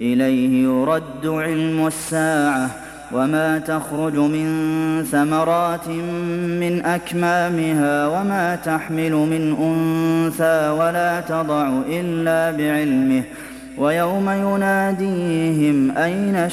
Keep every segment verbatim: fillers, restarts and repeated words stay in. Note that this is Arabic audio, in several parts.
إليه يرد علم الساعة وما تخرج من ثمرات من أكمامها وما تحمل من أنثى ولا تضع إلا بعلمه ويوم يناديهم أين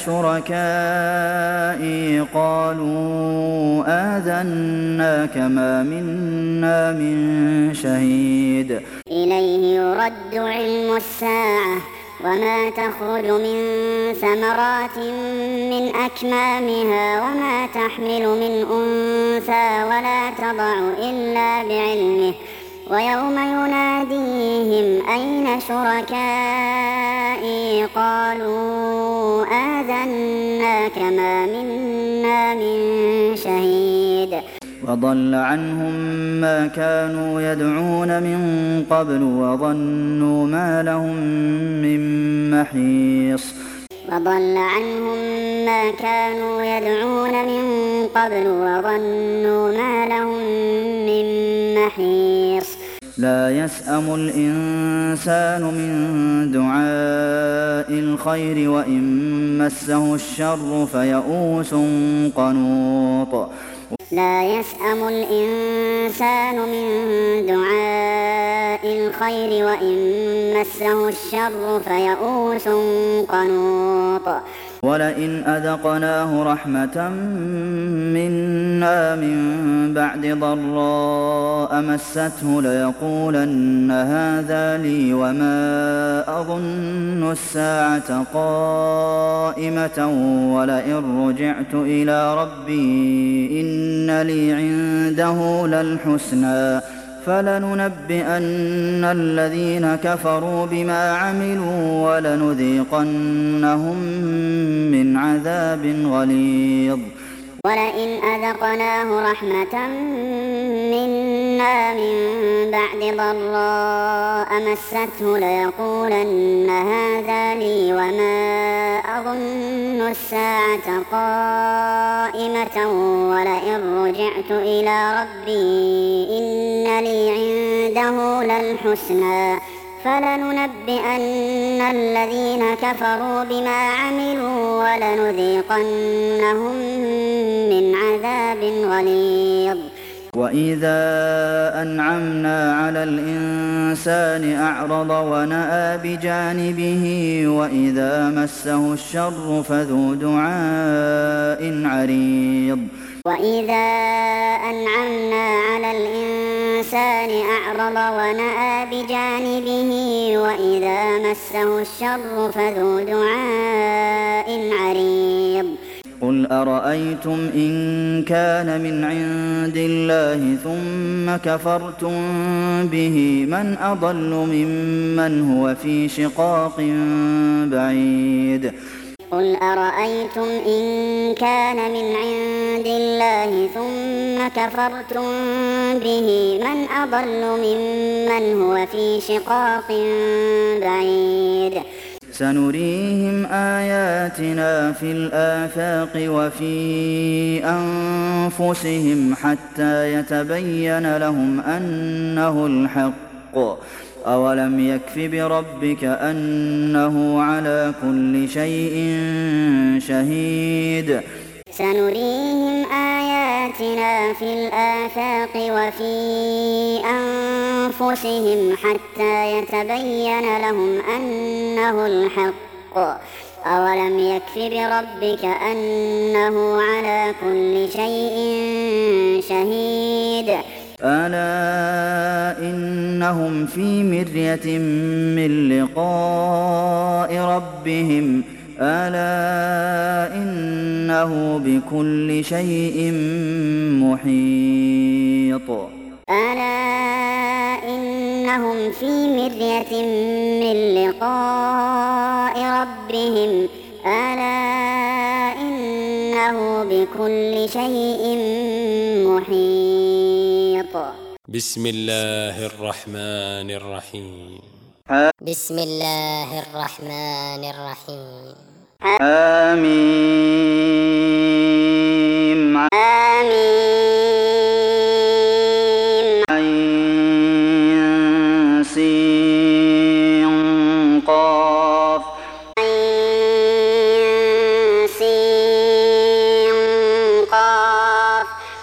شركائي قالوا آذناك ما منا من شهيد إليه يرد علم الساعة وما تخرج من ثمرات من أكمامها وما تحمل من أنثى ولا تضع إلا بعلمه ويوم يناديهم أين شركائي قالوا آذناك ما منا من شهيد وضل عنهم ما كانوا يدعون من قبل وظنوا ما لهم من محيص وضل عنهم ما كانوا يدعون من قبل وظنوا ما لهم من محيص لا يسأم الإنسان من دعاء الخير وإن مسه الشر فيئوس قنوط لا يسأم الإنسان من دعاء الخير وإن مسه الشر فيئوس قنوط ولئن أذقناه رحمة منا من بعد ضراء مسته ليقولن هذا لي وما أظن الساعة قائمة ولئن رجعت إلى ربي إن لي عنده للحسنى فلننبئن الذين كفروا بما عملوا ولنذيقنهم من عذاب غليظ ولئن أذقناه رحمة منا من بعد ضراء مسته ليقولن هذا لي وما أظن الساعة قائمة ولئن رجعت إلى ربي إن لي عنده للحسنى فلننبئن الذين كفروا بما عملوا ولنذيقنهم من عذاب غليظ وإذا أنعمنا على الإنسان أعرض ونأى بجانبه وإذا مسه الشر فذو دعاء عريض وإذا أنعمنا على الإنسان أعرض ونأى بجانبه وإذا مسه الشر فذو دعاء عريض قل أرأيتم إن كان من عند الله ثم كفرتم به من أضل ممن هو في شقاق بعيد قل أرأيتم إن كان من عند الله ثم كفرتم به من أضل ممن هو في شقاق بعيد سنريهم آياتنا في الآفاق وفي أنفسهم حتى يتبين لهم أنه الحق أولم يكف بربك أنه على كل شيء شهيد سنريهم آياتنا في الآفاق وفي أنفسهم حتى يتبين لهم أنه الحق أولم يكف بربك أنه على كل شيء شهيد ألا إنهم في مرية من لقاء ربهم ألا إنه بكل شيء محيط ألا إنهم في مرية من لقاء ربهم ألا إنه بكل شيء محيط بسم الله الرحمن الرحيم بسم الله الرحمن الرحيم آمين آمين عين سين قاف عين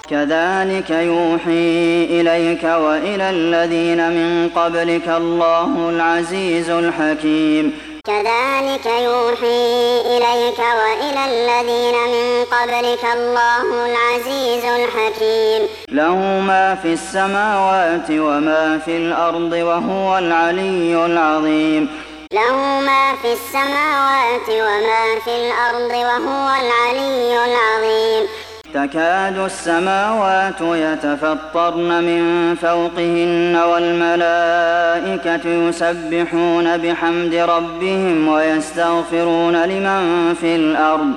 كذلك يوحي إليك وإلى الذين من قبلك الله العزيز الحكيم كذلك يوحي إليك وإلى الذين من قبلك الله العزيز الحكيم له ما في السماوات وما في الأرض وهو العلي العظيم له ما في السماوات وما في الأرض وهو العلي العظيم تكاد السماوات يتفطرن من فوقهن والملائكة يسبحون بحمد ربهم ويستغفرون لمن في الأرض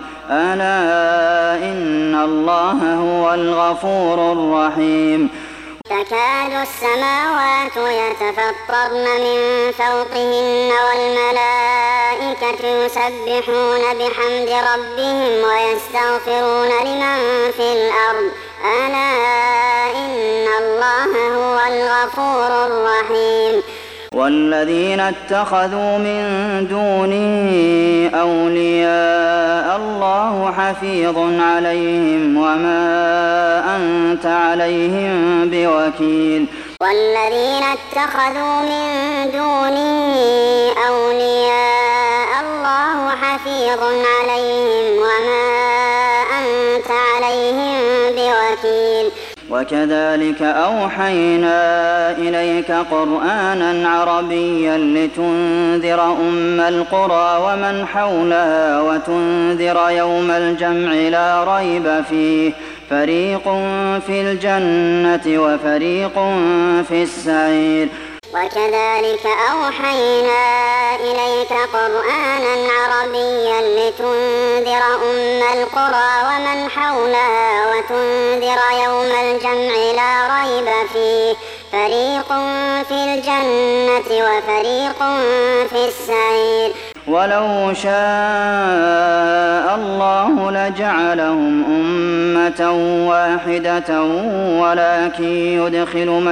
ألا إن الله هو الغفور الرحيم تكاد السماوات يتفطرن من فوقهن والملائكة يسبحون بحمد ربهم ويستغفرون لمن في الأرض ألا إن الله هو الغفور الرحيم والذين اتخذوا من دونه أولياء الله حفيظ عليهم وما أنت عليهم بوكيل والذين اتخذوا من دونه أولياء الله حفيظ عليهم وما أنت عليهم بوكيل وكذلك أوحينا إليك قرآنا عربيا لتنذر أم القرى ومن حولها وتنذر يوم الجمع لا ريب فيه فريق في الجنة وفريق في السعير وكذلك أوحينا إليك قرآنا عربيا لتنذر أم القرى ومن حولها وتنذر يوم الجمع لا ريب فيه فريق في الجنة وفريق في السعير ولو شاء الله لجعلهم أمة واحدة ولكن يدخل من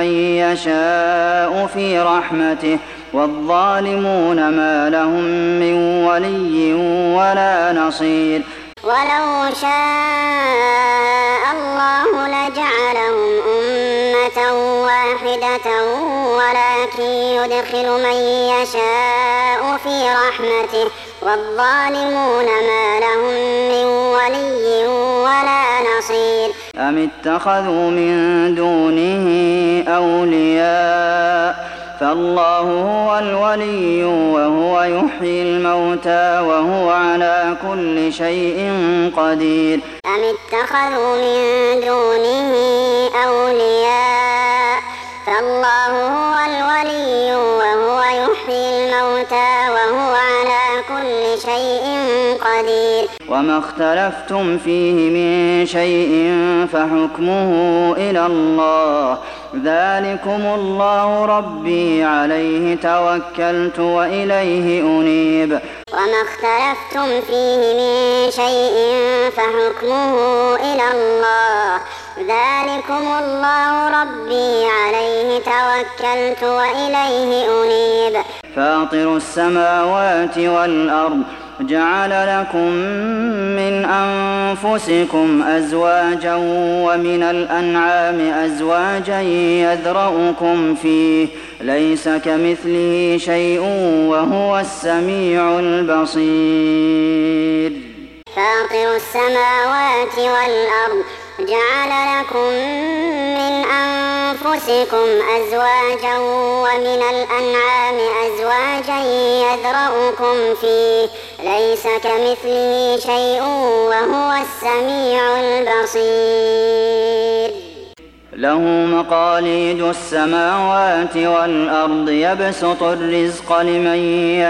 يشاء في رحمته والظالمون ما لهم من ولي ولا نصير ولو شاء الله لجعلهم أمة واحدة ولكن يدخل من يشاء في رحمته والظالمون ما لهم من ولي ولا نصير أم اتخذوا من دونه أولياء فالله هو الولي وهو يحيي الموتى وهو على كل شيء قدير أم اتخذوا من دونه أولياء فالله هو الولي وهو يحيي الموتى وهو على كل شيء قدير وما اختلفتم فيه من شيء فحكمه إلى الله ذلكم الله ربي عليه توكلت وإليه أنيب وما اختلفتم فيه من شيء فحكمه إلى الله ذلكم الله ربي عليه توكلت وإليه أنيب فاطر السماوات والأرض جعل لكم من أنفسكم أزواجا ومن الأنعام أزواجا يذرؤكم فيه ليس كمثله شيء وهو السميع البصير فاطر السماوات والأرض جعل لكم من أنفسكم أزواجا ومن الأنعام أزواجا يذرؤكم فيه ليس كمثله شيء وهو السميع البصير له مقاليد السماوات والأرض يبسط الرزق لمن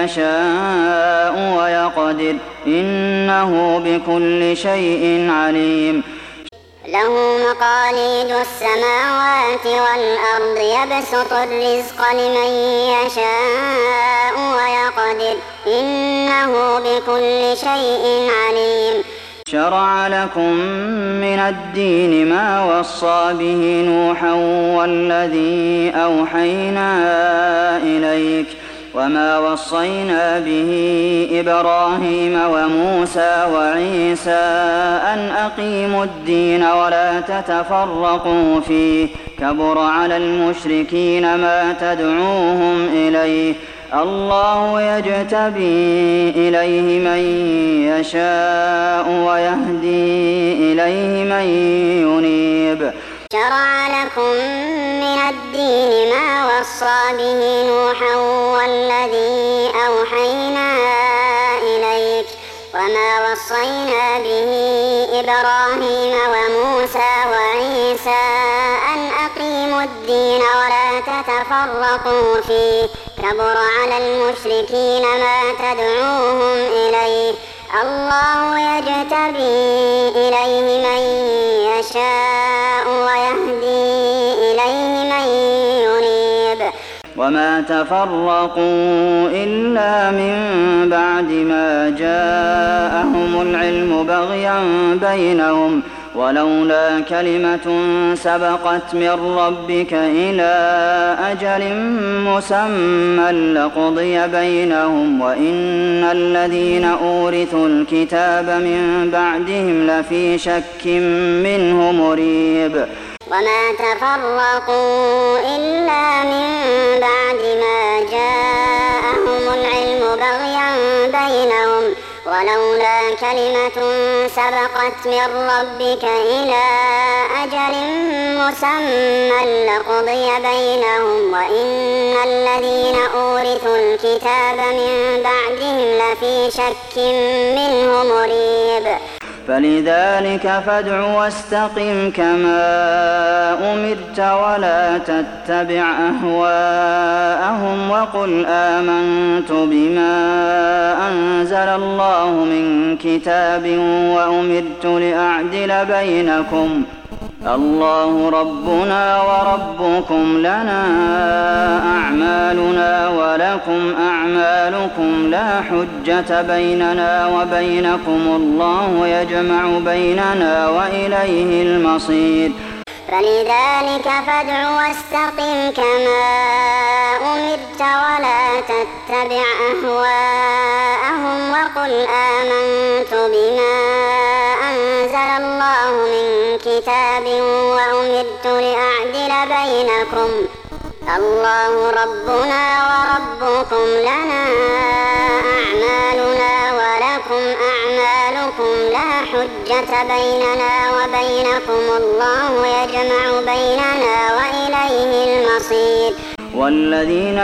يشاء ويقدر إنه بكل شيء عليم له مقاليد السماوات والأرض يبسط الرزق لمن يشاء ويقدر إنه بكل شيء عليم شرع لكم من الدين ما وصى به نوحا والذي أوحينا إليك وما وصينا به إبراهيم وموسى وعيسى أن أقيموا الدين ولا تتفرقوا فيه كبر على المشركين ما تدعوهم إليه الله يجتبي إليه من يشاء ويهدي إليه من ينيب شرع لكم من الدين ما وصى به نوحا والذي أوحينا إليك وما وصينا به إبراهيم وموسى وعيسى أن أقيموا الدين ولا تتفرقوا فيه كبر على المشركين ما تدعوهم إليه الله يجتبي إليه من يشاء ويهدي إليه من ينيب وما تفرقوا إلا من بعد ما جاءهم العلم بغيا بينهم ولولا كلمة سبقت من ربك إلى أجل مسمى لقضي بينهم وإن الذين أورثوا الكتاب من بعدهم لفي شك منه مريب وما تفرقوا إلا من بعد ما جاءهم العلم بغيا بينهم ولولا كلمة سبقت من ربك إلى أجل مسمى لقضي بينهم وإن الذين أورثوا الكتاب من بعدهم لفي شك منه مريب فلذلك فادع واستقم كما أمرت ولا تتبع أهواءهم وقل آمنت بما أنزل الله من كتاب وأمرت لأعدل بينكم الله ربنا وربكم لنا أعمالنا ولكم أعمالكم لا حجة بيننا وبينكم الله يجمع بيننا وإليه المصير فلذلك فادع واستقم كما أمرت ولا تتبع أهواءهم وقل آمنت بما أنزل الله من كتاب وأمرت لأعدل بينكم الله ربنا وربكم لنا أعمالنا ولكم أعمالكم لا حجة بيننا وبينكم الله يجمع بيننا وإليه المصير والذين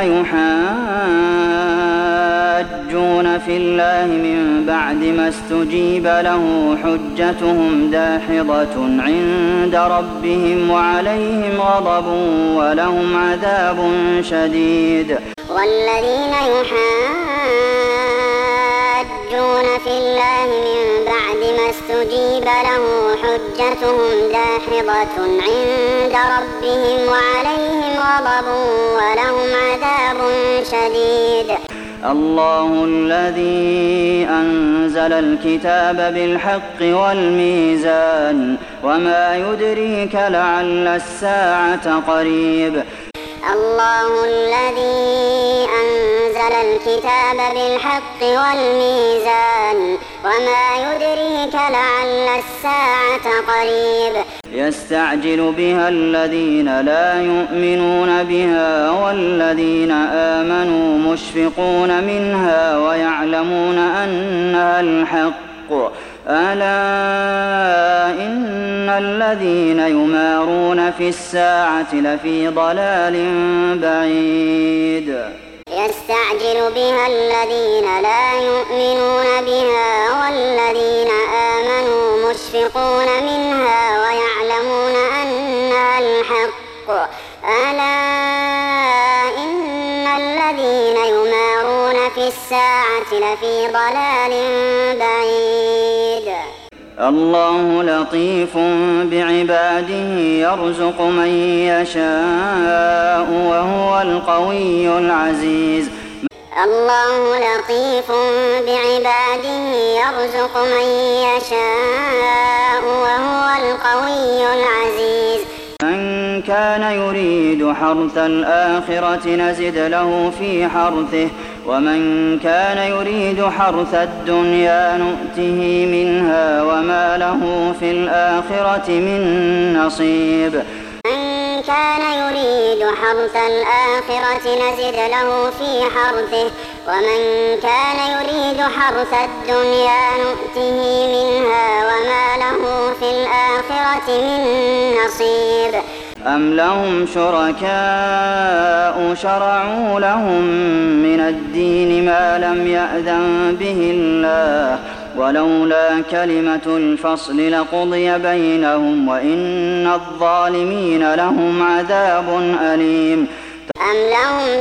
يحاجون في الله من بعد ما استجيب له حجتهم داحضة عند ربهم وعليهم غضب ولهم عذاب شديد والذين يحاجون في الله من بعد ما استجيب له حجتهم داحضة عند ربهم وعليهم غضب ولهم عذاب شديد الله الذي أنزل الكتاب بالحق والميزان وما يدريك لعل الساعة قريب الله الذي أنزل الكتاب بالحق والميزان وما يدريك لعل الساعة قريب يستعجل بها الذين لا يؤمنون بها والذين آمنوا مشفقون منها ويعلمون أنها الحق ألا إن الذين يمارون في الساعة لفي ضلال بعيد يستعجل بها الذين لا يؤمنون بها والذين آمنوا مشفقون منها ويعلمون أنها الحق ألا إن الذين يمارون في الساعة لفي ضلال بعيد الله لطيف بعباده يرزق من يشاء وهو القوي العزيز الله لطيف بعباده يرزق من يشاء وهو القوي العزيز من كان يريد حرث الآخرة نزد له في حرثه ومن كان يريد حرث الدنيا نؤته منها وما له في الآخرة من نصيب من كان يريد حرث الآخرة نزد له في حرثه ومن كان يريد حرث الدنيا نؤته منها وما له في الآخرة من نصيب أم لهم شركاء شرعوا لهم من الدين ما لم يأذن به الله ولولا كلمة الفصل لقضي بينهم وإن الظالمين لهم عذاب أليم أم لهم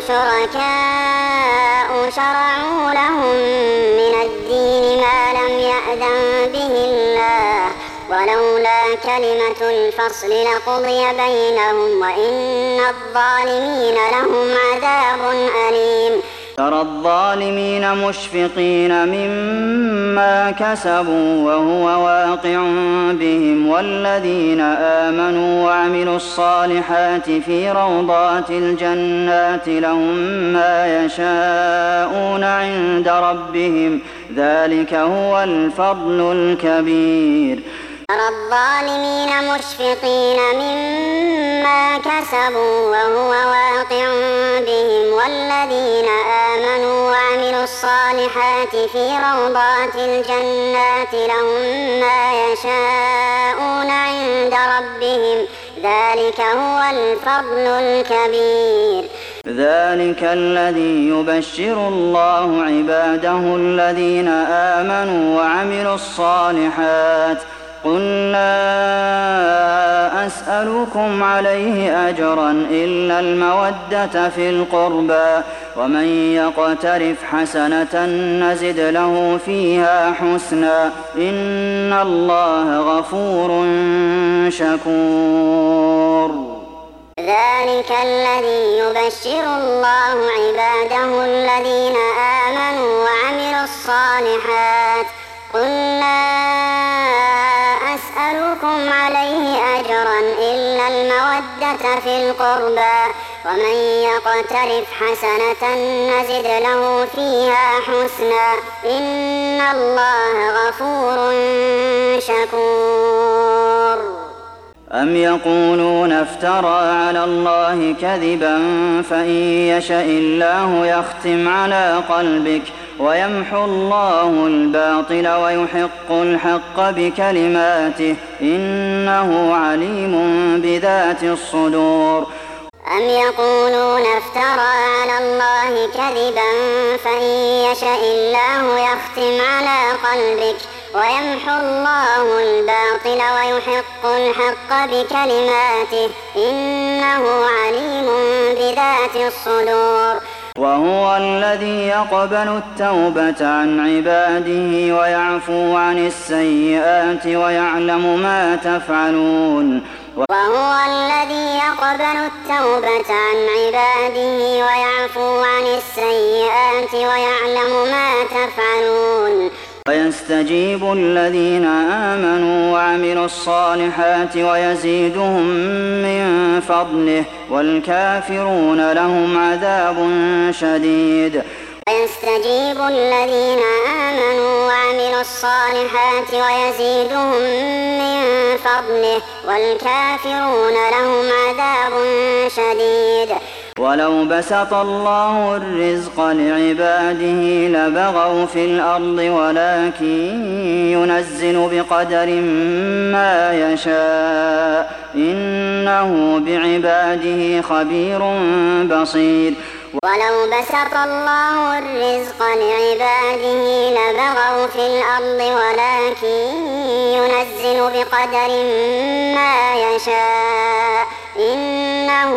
شركاء شرعوا لهم من الدين ما لم يأذن به الله ولولا كلمة الفصل لقضي بينهم وإن الظالمين لهم عذاب أليم ترى الظالمين مشفقين مما كسبوا وهو واقع بهم والذين آمنوا وعملوا الصالحات في روضات الجنات لهم ما يشاءون عند ربهم ذلك هو الفضل الكبير ترى الظالمين مشفقين مما كسبوا وهو واقع بهم والذين آمنوا وعملوا الصالحات في روضات الجنات لهم ما يشاءون عند ربهم ذلك هو الفضل الكبير ذلك الذي يبشر الله عباده الذين آمنوا وعملوا الصالحات قل لا أسألكم عليه أجرا إلا المودة في القربى ومن يقترف حسنة نزد له فيها حسنا إن الله غفور شكور ذلك الذي يبشر الله عباده الذين آمنوا وعملوا الصالحات قل لا أسألكم عليه أجرا إلا المودة في القربى ومن يقترف حسنة نزد له فيها حسنا إن الله غفور شكور أم يقولون افترى على الله كذبا فإن يشأ الله يختم على قلبك ويمحو الله الباطل ويحق الحق بكلماته إنه عليم بذات الصدور أم يقولون افترى على الله كذبا فإن يشأ الله يختم على قلبك ويمحو الله الباطل ويحق الحق بكلماته إنه عليم بذات الصدور وهو الذي يقبل التوبة عن عباده ويعفو عن السيئات ويعلم ما تفعلون وهو الذي يقبل التوبة عن عباده ويعفو عن السيئات ويعلم ما تفعلون ويستجيب الذين آمنوا وعملوا الصالحات ويزيدهم من فضله والكافرون لهم عذاب شديد ويستجيب الذين آمنوا وعملوا الصالحات ويزيدهم من فضله والكافرون لهم عذاب شديد ولو بسط الله الرزق لعباده لبغوا في الأرض ولكن ينزل بقدر ما يشاء إنه بعباده خبير بصير ولو بسط الله الرزق لعباده لبغوا في الأرض ولكن ينزل بقدر ما يشاء إنه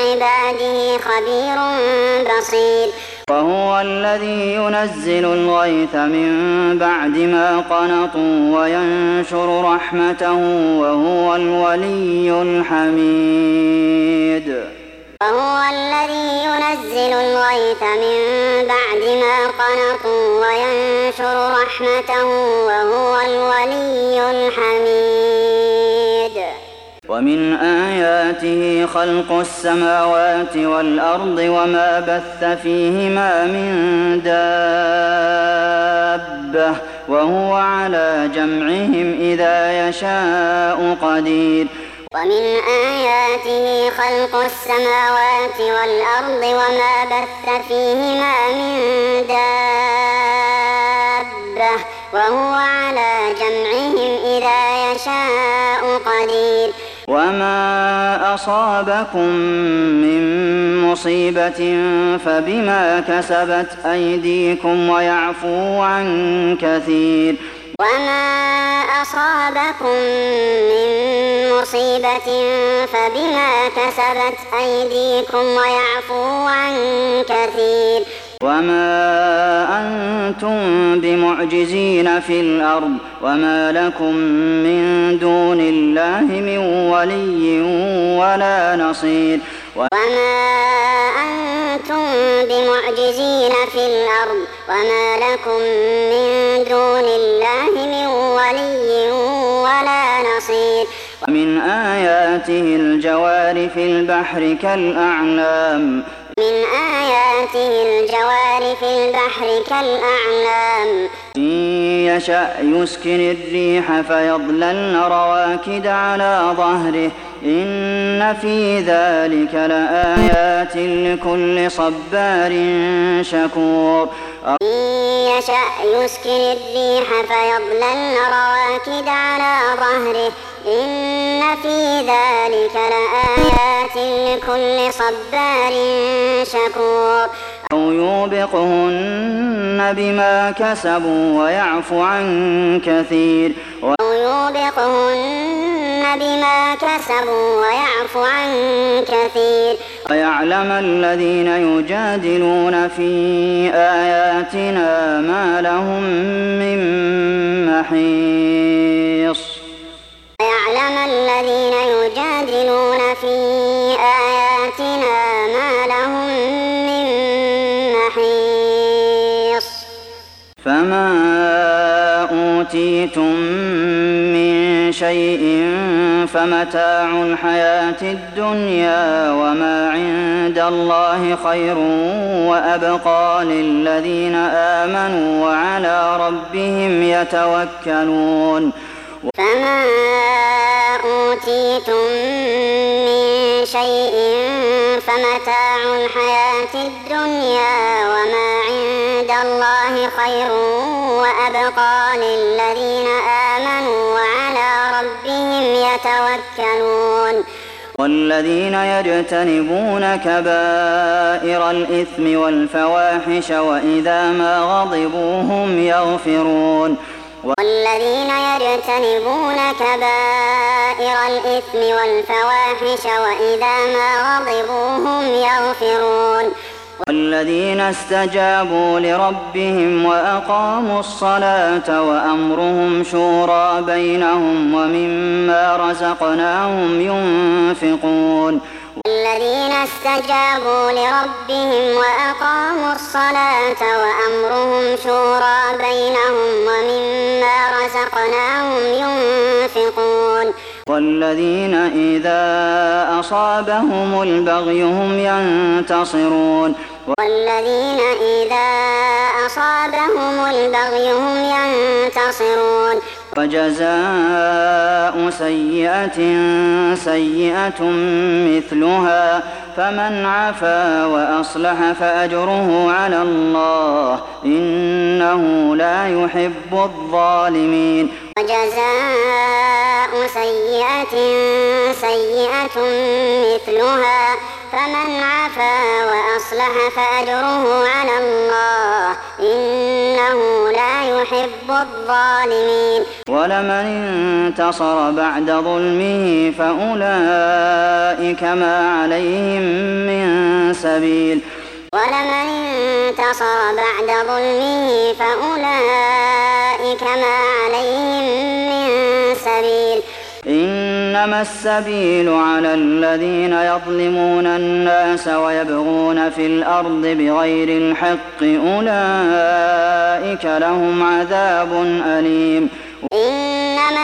بعباده خبير بصير وهو الذي ينزل الغيث من بعد ما قنطوا وينشر رحمته وهو الولي الحميد وهو الذي ينزل الغيث من بعد ما قنطوا وينشر رحمته وهو الولي الحميد ومن آياته خلق السماوات والأرض وما بث فيهما من دابة وهو على جمعهم إذا يشاء قدير ومن آياته خلق السماوات والأرض وما بث فيهما من دابة وهو على جمعهم إذا يشاء قدير وما أصابكم من مصيبة فبما كسبت أيديكم ويعفو عن كثير وما أصابكم من مصيبة فبما كسبت أيديكم ويعفو عن كثير وما أنتم بمعجزين في الأرض وما لكم من دون الله من ولي ولا نصير وما أنتم بمعجزين في الأرض وما لكم من دون الله من ولي ولا نصير ومن آياته الجوار في البحر كالأعلام من آياته الجوار في البحر كالأعلام إن يشأ يسكن الريح فيظللن رواكد على ظهره إن في ذلك لآيات لكل صبار شكور إن يشأ يسكن الريح فيظللن رواكد على ظهره إن في ذلك لآيات لكل صبار شكور أو يوبقهن بما كسبوا ويعفو عن كثير أو يوبقهن بما كسبوا ويعفو عن كثير ويعلم الذين يجادلون في آياتنا ما لهم من محيص ويعلم الذين يجادلون في آياتنا ما لهم من محيص فما أوتيتم من شيء فمتاع الحياة الدنيا وما عند الله خير وأبقى للذين آمنوا وعلى ربهم يتوكلون فما أوتيتم من شيء فمتاع الحياة الدنيا وما عند الله خير وأبقى للذين آمنوا وعلى ربهم يتوكلون والذين يجتنبون كبائر الإثم والفواحش وإذا ما غضبوا هم يغفرون والذين يجتنبون كبائر الإثم والفواحش وإذا ما غضبوا هم يغفرون والذين استجابوا لربهم وأقاموا الصلاة وأمرهم شورى بينهم ومما رزقناهم ينفقون والذين استجابوا لربهم وأقاموا الصلاة وأمرهم شورى بينهم ومما رزقناهم ينفقون والذين إذا أصابهم البغي هم ينتصرون والذين إذا أصابهم البغي هم ينتصرون وجزاء سيئة سيئة مثلها فمن عفا وأصلح فأجره على الله إنه لا يحب الظالمين وجزاء سيئة سيئة مثلها فمن عفا وأصلح فأجره على الله إنه لا يحب الظالمين ولمن انتصر بعد ظلمه فأولئك ما عليهم من سبيل ولمن انتصر بعد ظلمه فأولئك ما عليهم من سبيل إنما السبيل على الذين يظلمون الناس ويبغون في الأرض بغير الحق أولئك لهم عذاب أليم إنما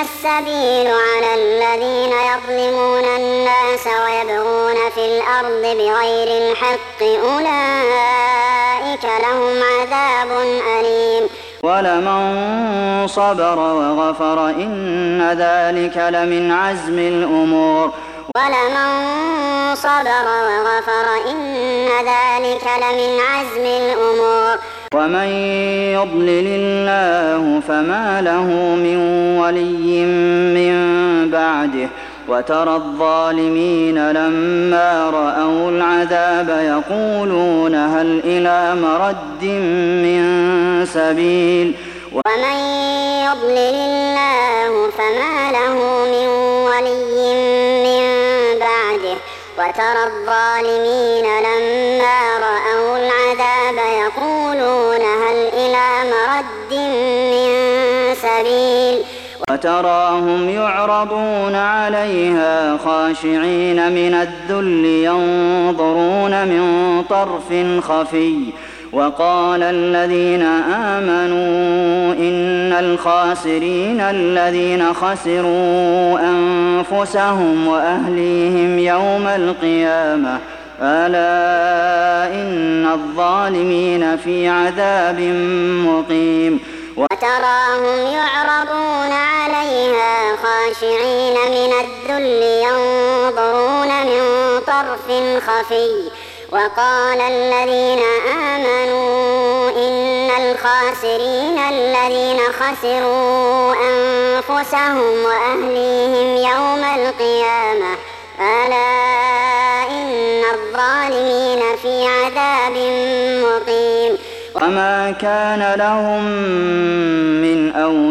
السبيل على الذين يظلمون الناس ويبغون في الأرض بغير الحق أولئك لهم عذاب أليم ولمن صبر وغفر إن ذلك لمن عزم الأمور ولمن صبر وغفر إن ذلك لمن عزم الأمور ومن يضلل الله فما له من ولي من بعده وترى الظالمين لما رأوا العذاب يقولون هل إلى مرد من سبيل ومن يضلل الله فما له من ولي من بعده وترى الظالمين لما رأوا العذاب يقولون هل إلى مرد من سبيل وتراهم يعرضون عليها خاشعين من الذل ينظرون من طرف خفي وقال الذين آمنوا إن الخاسرين الذين خسروا أنفسهم وأهليهم يوم القيامة ألا إن الظالمين في عذاب مقيم وتراهم يعرضون عليها خاشعين من الذل ينظرون من طرف خفي وقال الذين آمنوا إن الخاسرين الذين خسروا أنفسهم وأهليهم يوم القيامة ألا إن الظالمين في عذاب مقيم وما كان لهم من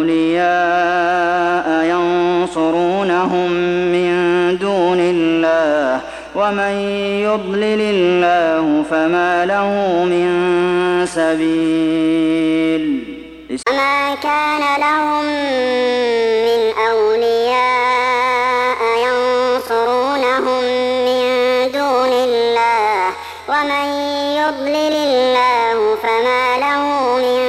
أولياء ينصرونهم من دون الله ومن يضلل الله فما له من سبيل وما كان لهم من أولياء ينصرونهم من دون الله ومن يضلل الله فما له من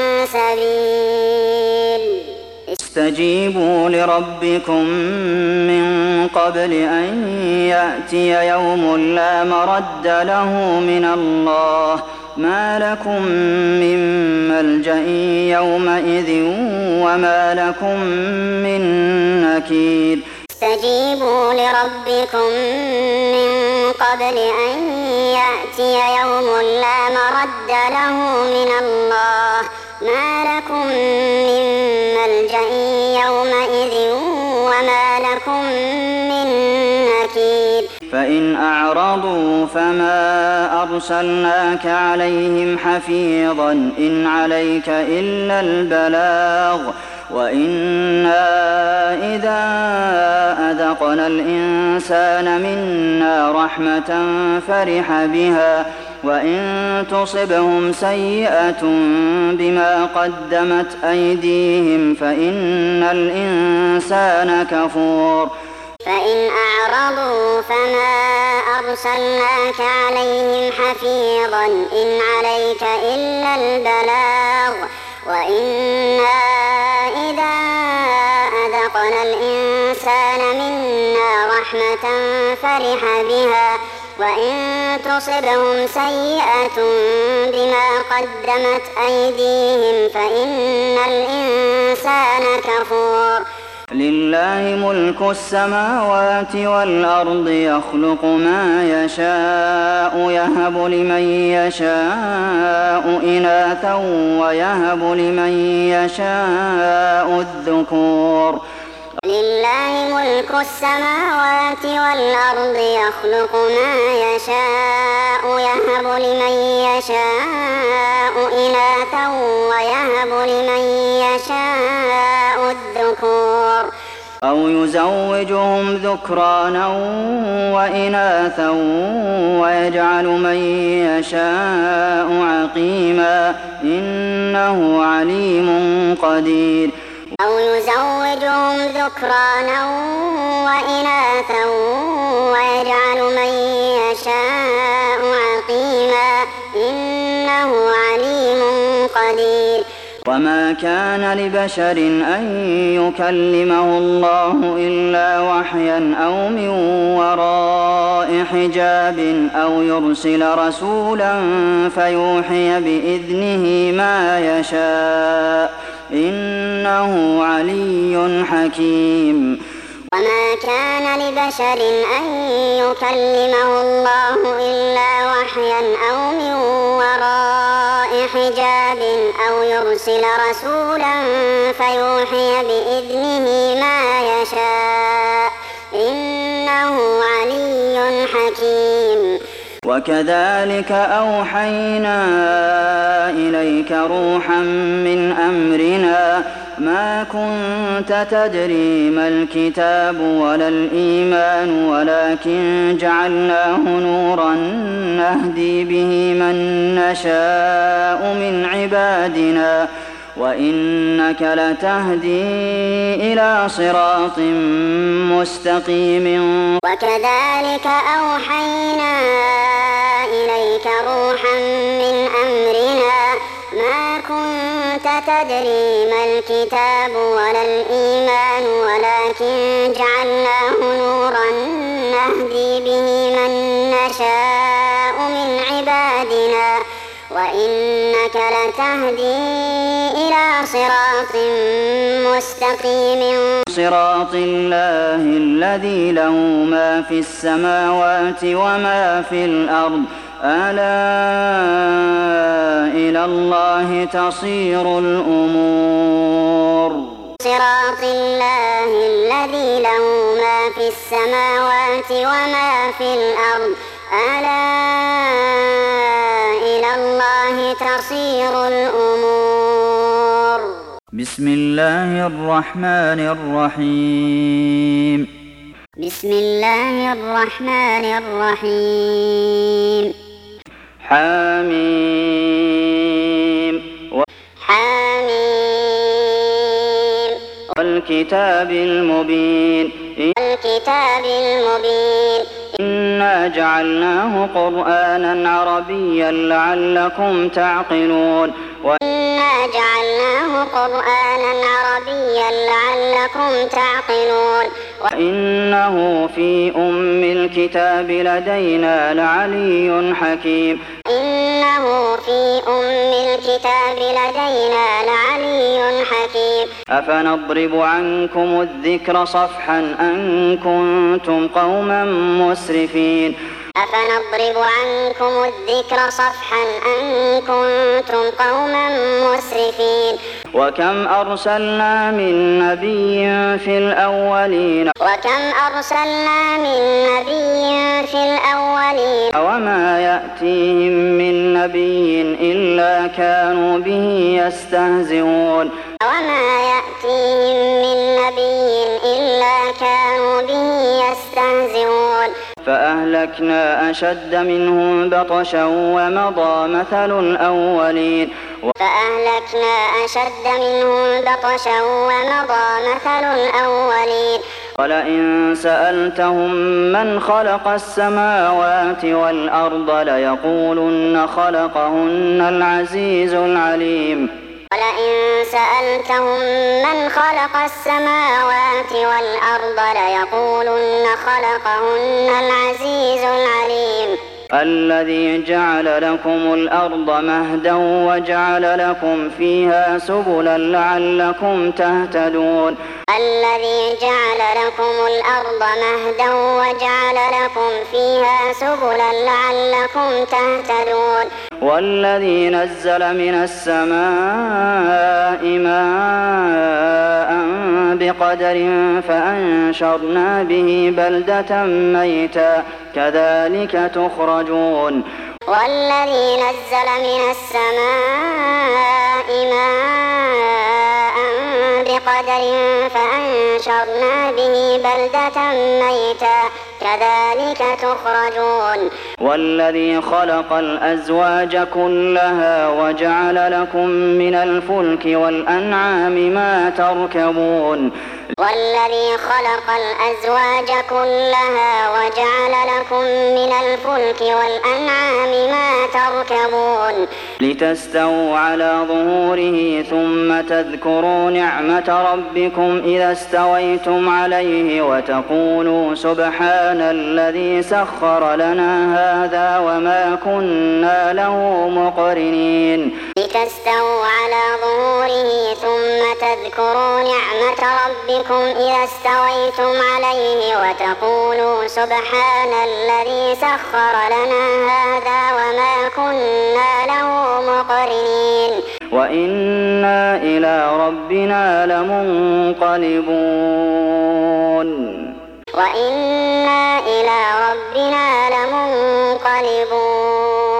سبيل استجيبوا لربكم من قبل أن يأتي يوم لا مرد له من الله ما لكم من ملجأ يومئذ وما لكم من نكير استجيبوا لربكم من قبل أن يأتي يوم لا مرد له من الله ما لكم من ملجأ يومئذ وما لكم من نكير فإن أعرضوا فما أرسلناك عليهم حفيظا إن عليك إلا البلاغ وإنا إذا أذقنا الإنسان منا رحمة فرح بها وإن تصبهم سيئة بما قدمت أيديهم فإن الإنسان كفور فإن أعرضوا فما أرسلناك عليهم حفيظا إن عليك إلا البلاغ وإنا إذا أذقنا الإنسان منا رحمة فرح بها وإن تصبهم سيئة بما قدمت أيديهم فإن الإنسان كفور لله ملك السماوات والأرض يخلق ما يشاء يهب لمن يشاء إناثا ويهب لمن يشاء الذكور لله ملك السماوات والأرض يخلق ما يشاء يهب لمن يشاء إناثا ويهب لمن يشاء الذكور أو يزوجهم ذكرانا وإناثا ويجعل من يشاء عقيما إنه عليم قدير أو يزوجهم ذكرانا وإناثا ويجعل من يشاء عقيما إنه عليم قدير وما كان لبشر أن يكلمه الله إلا وحيا أو من وراء حجاب أو يرسل رسولا فيوحي بإذنه ما يشاء إنه علي حكيم وما كان لبشر أن يكلمه الله إلا وحيا أو من وراء حجاب أو يرسل رسولا فيوحي بإذنه ما يشاء إنه علي حكيم وكذلك أوحينا إليك روحا من أمرنا ما كنت تدري ما الكتاب ولا الإيمان ولكن جعلناه نورا نهدي به من نشاء من عبادنا وإنك لتهدي إلى صراط مستقيم وكذلك أوحينا إليك روحا من أمرنا ما كنت تدري ما الكتاب ولا الإيمان ولكن جعلناه نورا نهدي به من نشاء من عبادنا وإنك لتهدي إلى صراط مستقيم صراط الله الذي له ما في السماوات وما في الأرض ألا إلى الله تصير الأمور صراط الله الذي له ما في السماوات وما في الأرض ألا إلى الله تصير الأمور بسم الله الرحمن الرحيم بسم الله الرحمن الرحيم حميم حميم والكتاب المبين الكتاب المبين إنا جعلناه قرآنا عربيا لعلكم تعقلون إنا جعلناه قرآنا عربيا لعلكم تعقلون وإنه في أم الكتاب لدينا لعلي حكيم إنه في أم الكتاب لدينا لعلي حكيم أفنضرب عنكم الذكر صفحا أن كنتم قوما مسرفين أفنضرب عنكم الذكر صفحا أن كنتم قوما مسرفين وكم أرسلنا من نبي في الأولين وكم أرسلنا من نبي في الأولين وما يأتيهم من نبي إلا كانوا به يستهزئون وما يأتيهم من نبي إلا كانوا به يستهزئون فأهلكنا أشد منهم بطشا ومضى مثل الأولين فأهلكنا أشد منهم بطشا ومضى مثل الأولين ولئن سألتهم من خلق السماوات والأرض ليقولن خلقهن العزيز العليم ولئن سألتهم من خلق السماوات والأرض ليقولن خلقهن العزيز العليم الذي جعل لكم الأرض مهدا وجعل لكم فيها سبلا لعلكم تهتدون الذي جعل لكم الأرض مهدا وجعل لكم فيها سبلا لعلكم تهتدون والذي نزل من السماء ماء بقدر فأنشرنا به بلدة ميتا كذلك تخرجون والذي نزل من السماء ماء بقدر فأنشرنا به بلدة ميتا كذلك تخرجون والذي خلق الأزواج كلها وجعل لكم من الفلك والأنعام ما تركبون والذي خلق الأزواج كلها وجعل لكم من الفلك والأنعام ما تركبون لتستووا على ظهوره ثم تذكروا نعمة ربكم إذا استويتم عليه وتقولوا سبحان الذي سخر لنا هذا وما كنا له مقرنين لتستووا على ظهوره ثم تذكروا نعمة ربكم إذا استويتم عليه وتقولوا سبحان الذي سخر لنا هذا وما كنا له مقرنين وإنا إلى ربنا لمنقلبون وإنا إلى ربنا لمنقلبون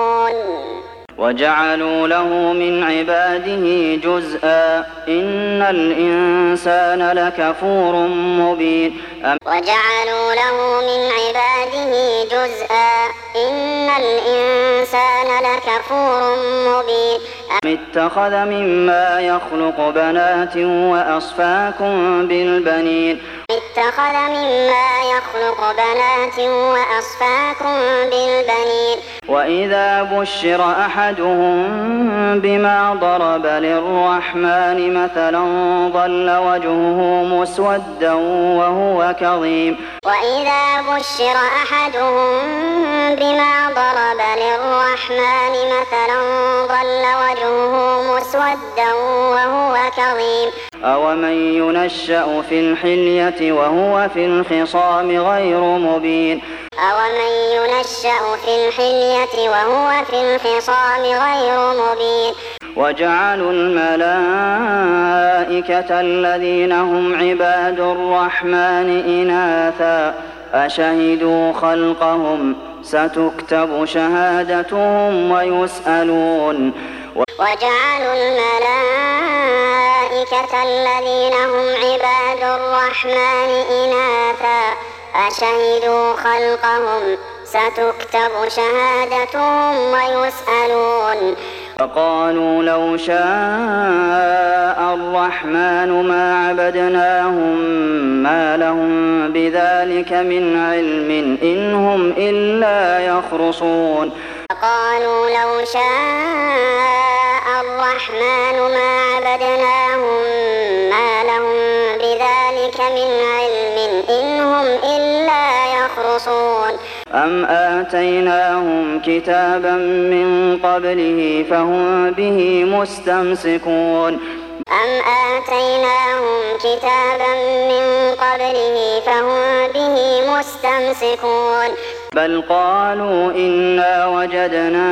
وجعلوا له من عباده جزءا إن الإنسان لكفور مبين وجعلوا له من عباده جزءا إن الإنسان لكفور مبين أم اتخذ مما يخلق بنات وأصفاكم بالبنين اتخذ مما يخلق بنات وأصفاكم بالبنين وإذا بشر أحدهم بما ضرب للرحمن مثلا ظل وجهه مسودا وهو كظيم وإذا بشر أحدهم بما ضرب للرحمن مثلا ظل وجهه مسودا وهو كظيم أومن ينشأ في الحلية وهو في الخصام غير مبين أومن ينشأ في الحلية وهو في الخصام غير مبين وجعلوا الملائكة الذين هم عباد الرحمن إناثا أشهدوا خلقهم ستكتب شهادتهم ويسألون وجعلوا الملائكة الذين هم عباد الرحمن إناثا أشهدوا خلقهم ستكتب شهادتهم ويسألون فقالوا لو شاء الرحمن ما عبدناهم ما لهم بذلك من علم إن هم إلا يخرصون فقالوا لو شاء الرحمن ما عبدناهم ما لهم بذلك من علم إن هم إلا يخرصون أم آتيناهم كتابا من قبله فهم به مستمسكون أم آتيناهم كتابا من قبله فهم به مستمسكون بل قالوا إنا وجدنا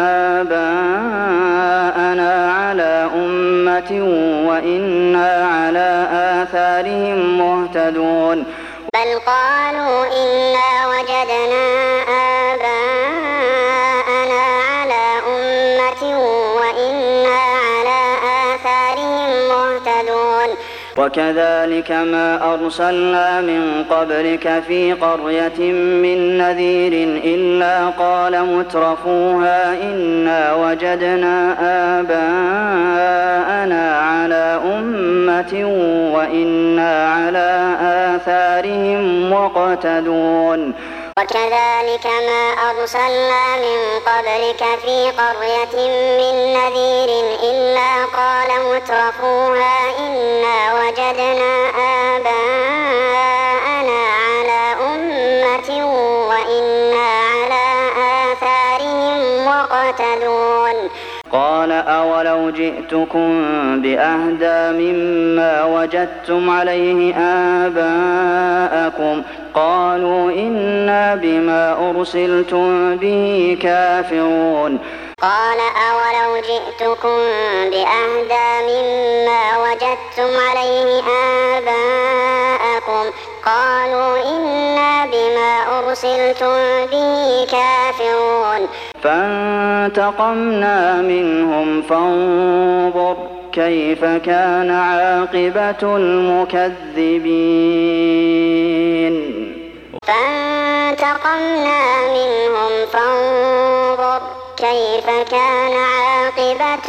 آباءنا على أمة وإنا على آثارهم مهتدون بل قالوا إنا وجدنا آباءنا على أمة وإنا على آثارهم مهتدون وكذلك ما أرسلنا من قبلك في قرية من نذير إلا قال مترفوها إنا وجدنا آباءنا على أمة وإنا على آثارهم مقتدون وكذلك ما أرسلنا من قبلك في قرية من نذير إلا قال مترفوها إنا وجدنا آباءنا على أمة وإنا على آثارهم مقتدون قال أولو جئتكم بأهدى مما وجدتم عليه آباءكم قالوا إنا بما أرسلتم به كافرون قال أولو جئتكم بأهدى مما وجدتم عليه آباءكم قالوا إنا بما أرسلتم به كافرون فانتقمنا منهم فانظر كيف كان عاقبة المكذبين فانتقمنا منهم فانظر كيف كان عاقبة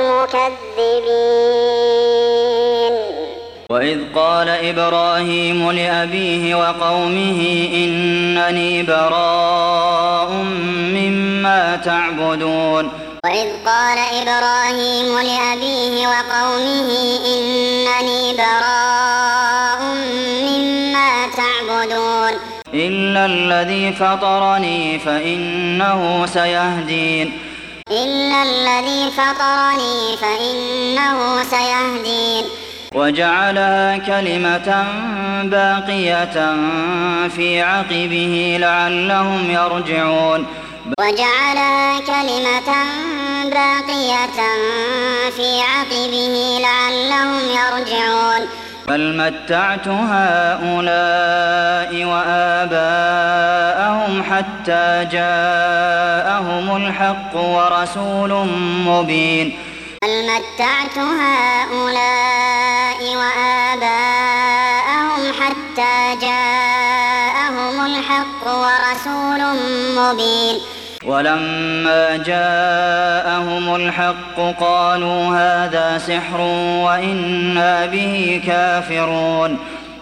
المكذبين. وإذ قال إبراهيم لأبيه وقومه إنني براء مما تعبدون. وإذ قال إبراهيم لأبيه وقومه إنني براء مما تعبدون إلا الذي فطرني فإنه سيهدين. إلا الذي فطرني فإنه سيهدين. وجعلها كلمة باقية في عقبه لعلهم يرجعون. وجعلها كلمة باقية في عقبه لعلهم يرجعون. بل متعت هؤلاء وآباءهم حتى جاءهم الحق ورسول مبين. بل متعت هؤلاء وآباءهم حتى جاءهم الحق ورسول مبين. ولما جاءهم الحق قالوا هذا سحر وإنا به كافرون.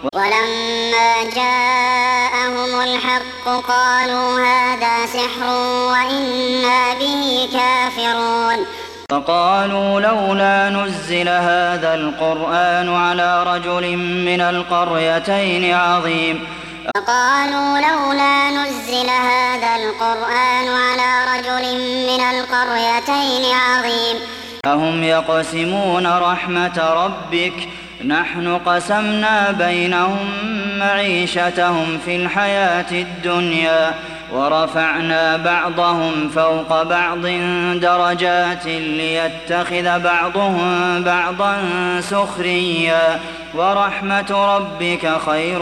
ولما جاءهم الحق قالوا هذا سحر وإنا به كافرون. فقالوا لولا نزل هذا القرآن على رجل من القريتين عظيم. فقالوا لولا نزل هذا القرآن على رجل من القريتين عظيم. أهم يقسمون رحمة ربك نحن قسمنا بينهم معيشتهم في الحياة الدنيا ورفعنا بعضهم فوق بعض درجات ليتخذ بعضهم بعضا سخريا ورحمة ربك خير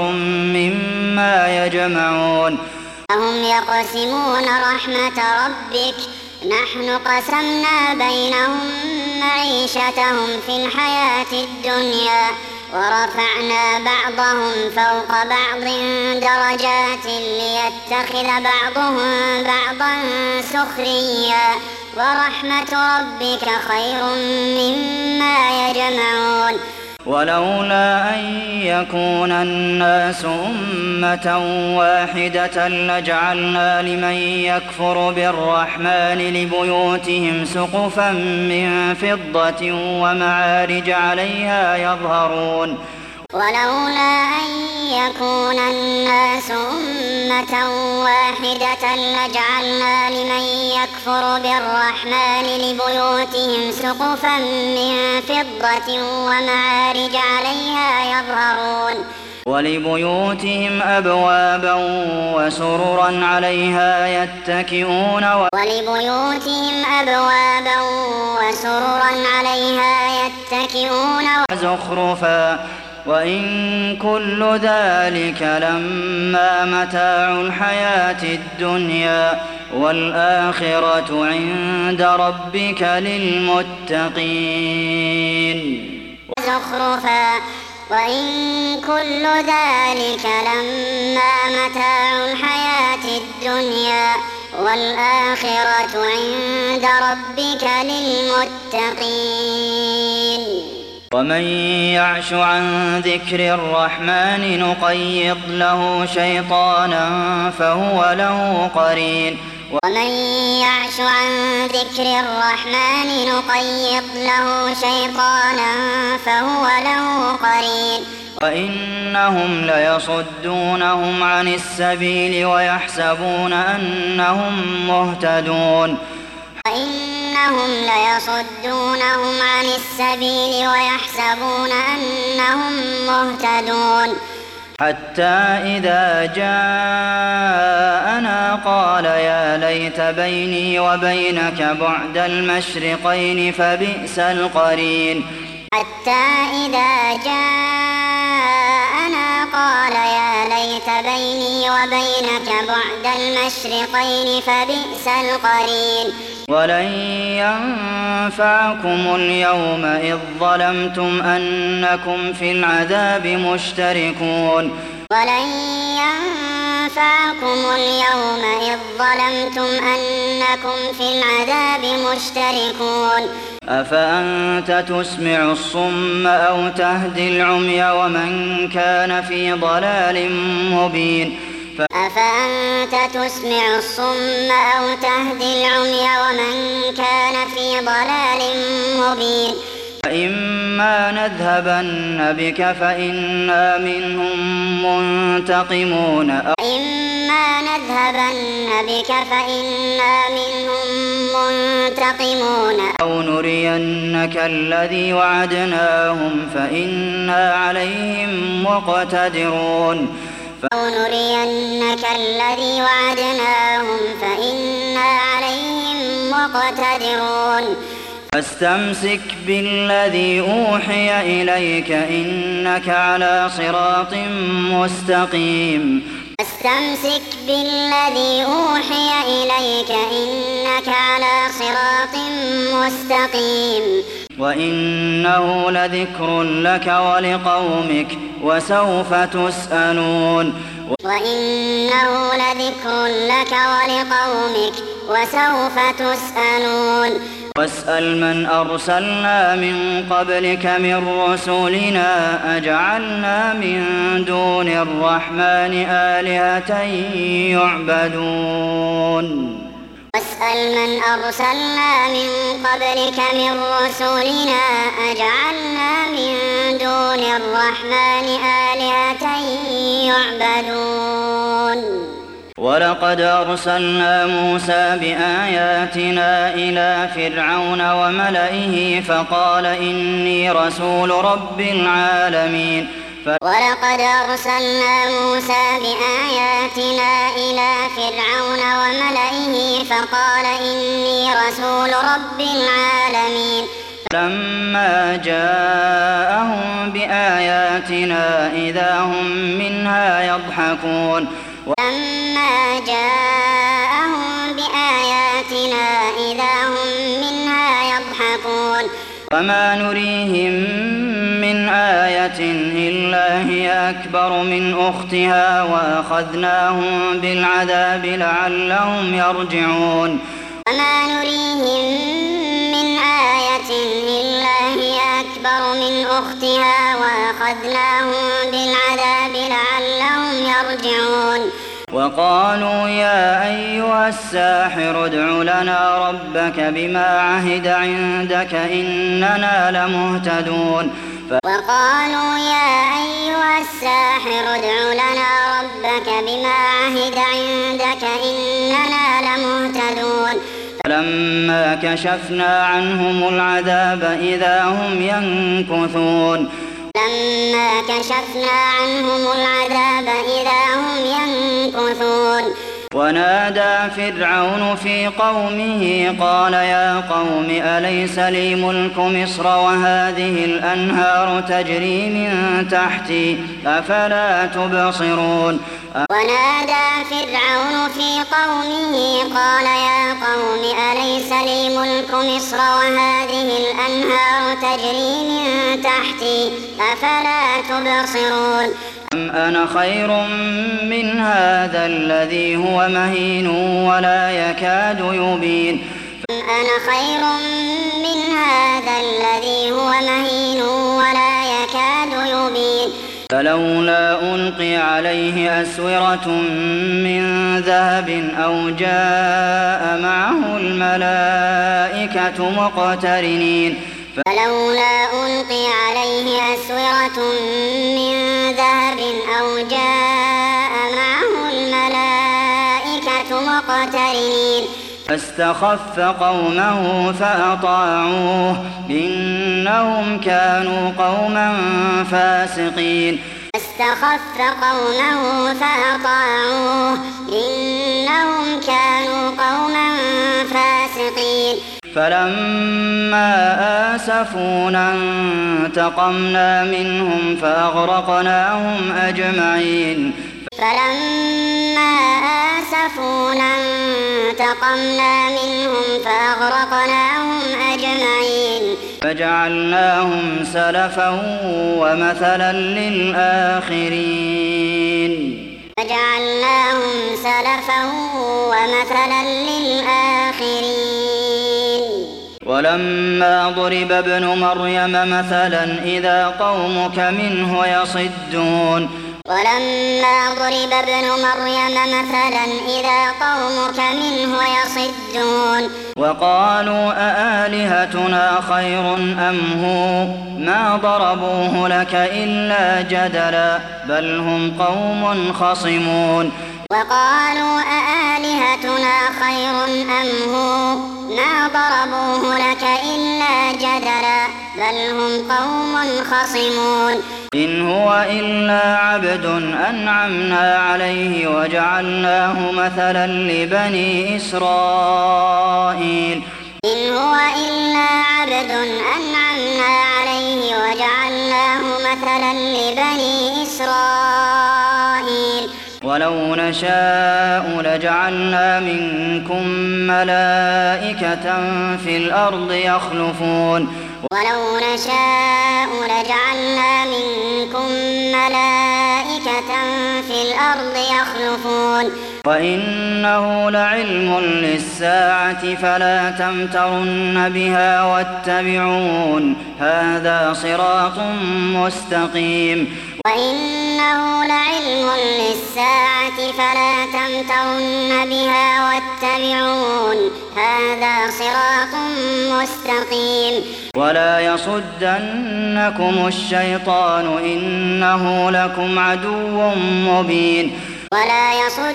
مما يجمعون. أهم يقسمون رحمة ربك نحن قسمنا بينهم معيشتهم في الحياة الدنيا ورفعنا بعضهم فوق بعض درجات ليتخذ بعضهم بعضا سخريا ورحمة ربك خير مما يجمعون. ولولا أن يكون الناس أمة واحدة لجعلنا لمن يكفر بالرحمن لبيوتهم سقفا من فضة ومعارج عليها يظهرون. ولولا أن يكون الناس أمة واحدة لجعلنا لمن يكفر بالرحمن لبيوتهم سقفا من فضة ومعارج عليها يظهرون. ولبيوتهم أبوابا وسررا عليها يتكئون ولبيوتهم أبوابا وسررا عليها يتكئون وزخرفا وإن كل ذلك لما متاع الحياة الدنيا والآخرة عند ربك للمتقين. زخرفا وإن كل ذلك لما متاع الحياة الدنيا والآخرة عند ربك للمتقين. ومن يعش عن ذكر الرحمن نقيض له شيطانا فهو له قرين. ومن يعش عن ذكر الرحمن نقيض له شيطانا فهو له قرين. وإنهم ليصدونهم عن السبيل ويحسبون أنهم مهتدون. وإنهم ليصدونهم عن السبيل ويحسبون أنهم مهتدون. حتى إذا جاءنا قال يا ليت بيني وبينك بعد المشرقين فبئس القرين. حتى إذا جاءنا قال يا ليت بيني وبينك بعد المشرقين فبئس القرين. ولن ينفعكم اليوم إذ ظلمتم أنكم في العذاب مشتركون. ولن ينفعكم ينفعكم اليوم إذ ظلمتم أنكم في العذاب مشتركون أفأنت تسمع الصم أو تهدي العمي ومن كان في ضلال مبين أفأنت تسمع الصم أو تهدي العمي ومن كان في ضلال مبين فإما نذهبن بك فإنا منهم منتقمون إما نذهبن بك فإنا منهم منتقمون أو نرينك الذي وعدناهم فإنا عليهم مقتدرون أو نرينك الذي وعدناهم فإنا عليهم مقتدرون فاستمسك بالذي أوحي إليك إنك على صراط مستقيم فاستمسك بالذي أوحي إليك إنك على صراط مستقيم وإنه لذكر لك ولقومك وسوف تسألون وإنه لذكر لك ولقومك وسوف تسألون واسأل من أرسلنا من قبلك من رسلنا أجعلنا من دون الرحمن آلهة يعبدون واسأل من أرسلنا من قبلك من رسلنا أجعلنا من دون الرحمن آلهة يعبدون ولقد أرسلنا موسى بآياتنا إلى فرعون وملئه فقال إني رسول رب العالمين ولقد أرسلنا موسى بآياتنا إلى فرعون وملئه فقال إني رسول رب العالمين لما جاءهم بآياتنا إذا هم منها يضحكون لما جاءهم بآياتنا إذا هم منها يضحكون وما نريهم من آية إلا هي أكبر من أختها وأخذناهم بالعذاب لعلهم يرجعون وما نريهم من آية إلا هي أكبر من أختها وأخذناهم بالعذاب لعلهم يرجعون وقالوا يا أيها الساحر ادع لنا ربك بما عهد عندك إننا لمهتدون وقالوا يا أيها الساحر ادع لنا ربك بما عهد عندك إننا لمهتدون فلما كشفنا عنهم العذاب إذا هم ينكثون لما كشفنا عنهم العذاب إذا هم ينكثون ونادى فرعون في قومه قال يا قوم أليس لي ملك مصر وهذه الأنهار تجري من تحتي أفلا تبصرون ونادى فرعون في قومه قال يا قوم أليس لي ملك مصر وهذه الأنهار تجري من تحتي أفلا تبصرون أم أنا خير من هذا الذي هو مهين ولا يكاد يبين أم أنا خير من هذا الذي هو مهين ولا يكاد يبين فلولا ألقي عليه أسورة من ذهب أو جاء معه الملائكة مقترنين فلولا ألقي عليه أسورة من ذهب أو جاء معه الملائكة مقترنين فاستخف قومه فأطاعوه إنهم كانوا قوما فاسقين فاستخف قومه فأطاعوه إنهم كانوا قوما فاسقين فلما آسفونا انتقمنا منهم فأغرقناهم أجمعين فلما آسفونا انتقمنا منهم فأغرقناهم أجمعين فجعلناهم سلفا ومثلا للآخرين فجعلناهم سلفا ومثلا للآخرين ولما ضرب ابن مريم مثلا إذا قومك منه يصدون ولما ضرب ابن مريم مثلا إذا قومك منه يصدون وقالوا أآلهتنا خير أم هو ما ضربوه لك إلا جدلا بل هم قوم خصمون وقالوا أآلهتنا خير أم هو ما ضربوه لك إلا جدلا بل هم قوم خصمون إن هو إلا عبد أنعمنا عليه وجعلناه مثلا لبني إسرائيل إن هو إلا عبد أنعمنا عليه وجعلناه مثلا لبني إسرائيل ولو نشاء لجعلنا منكم ملائكة في الأرض يخلفون ولو نشاء لجعلنا منكم ملائكة في الأرض يخلفون وإنه لعلم للساعة فلا تمترن بها واتبعون هذا صراط مستقيم وإنه لعلم للساعة فلا تمترن بها واتبعون هذا صراط مستقيم ولا يصدنكم الشيطان إنه لكم عدو مبين ولا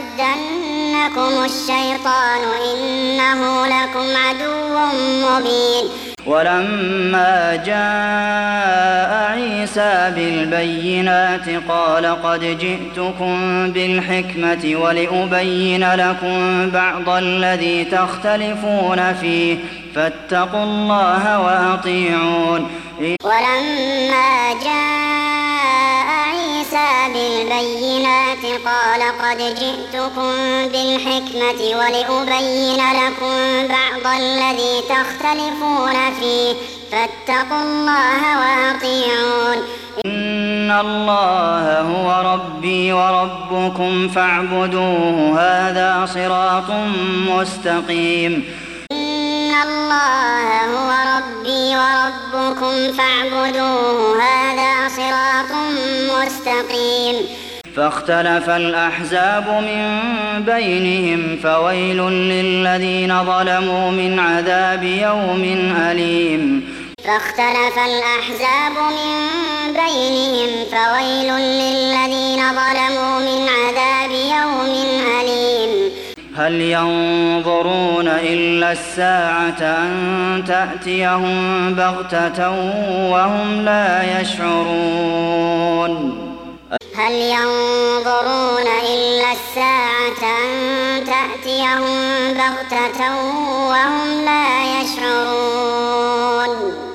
يصدنكم الشيطان إنه لكم عدو مبين ولما جاء عيسى بالبينات قال قد جئتكم بالحكمة ولأبين لكم بعض الذي تختلفون فيه فاتقوا الله وأطيعون ولما جاء عيسى بالبينات قال قد جئتكم بالحكمة ولأبين لكم بعض الذي تختلفون فيه فاتقوا الله وأطيعون إن الله هو ربي وربكم فاعبدوه هذا صراط مستقيم إن الله هو ربي وربكم فاعبدوه هذا صراط مستقيم فاختلف الأحزاب من بينهم فويل للذين ظلموا من عذاب يوم أليم فاختلف الأحزاب من بينهم فويل للذين ظلموا من عذاب يوم أليم هل ينظرون إلا الساعة أن تأتيهم بغتة وهم لا يشعرون هل ينظرون إلا الساعة أن تأتيهم بغتة وهم لا يشعرون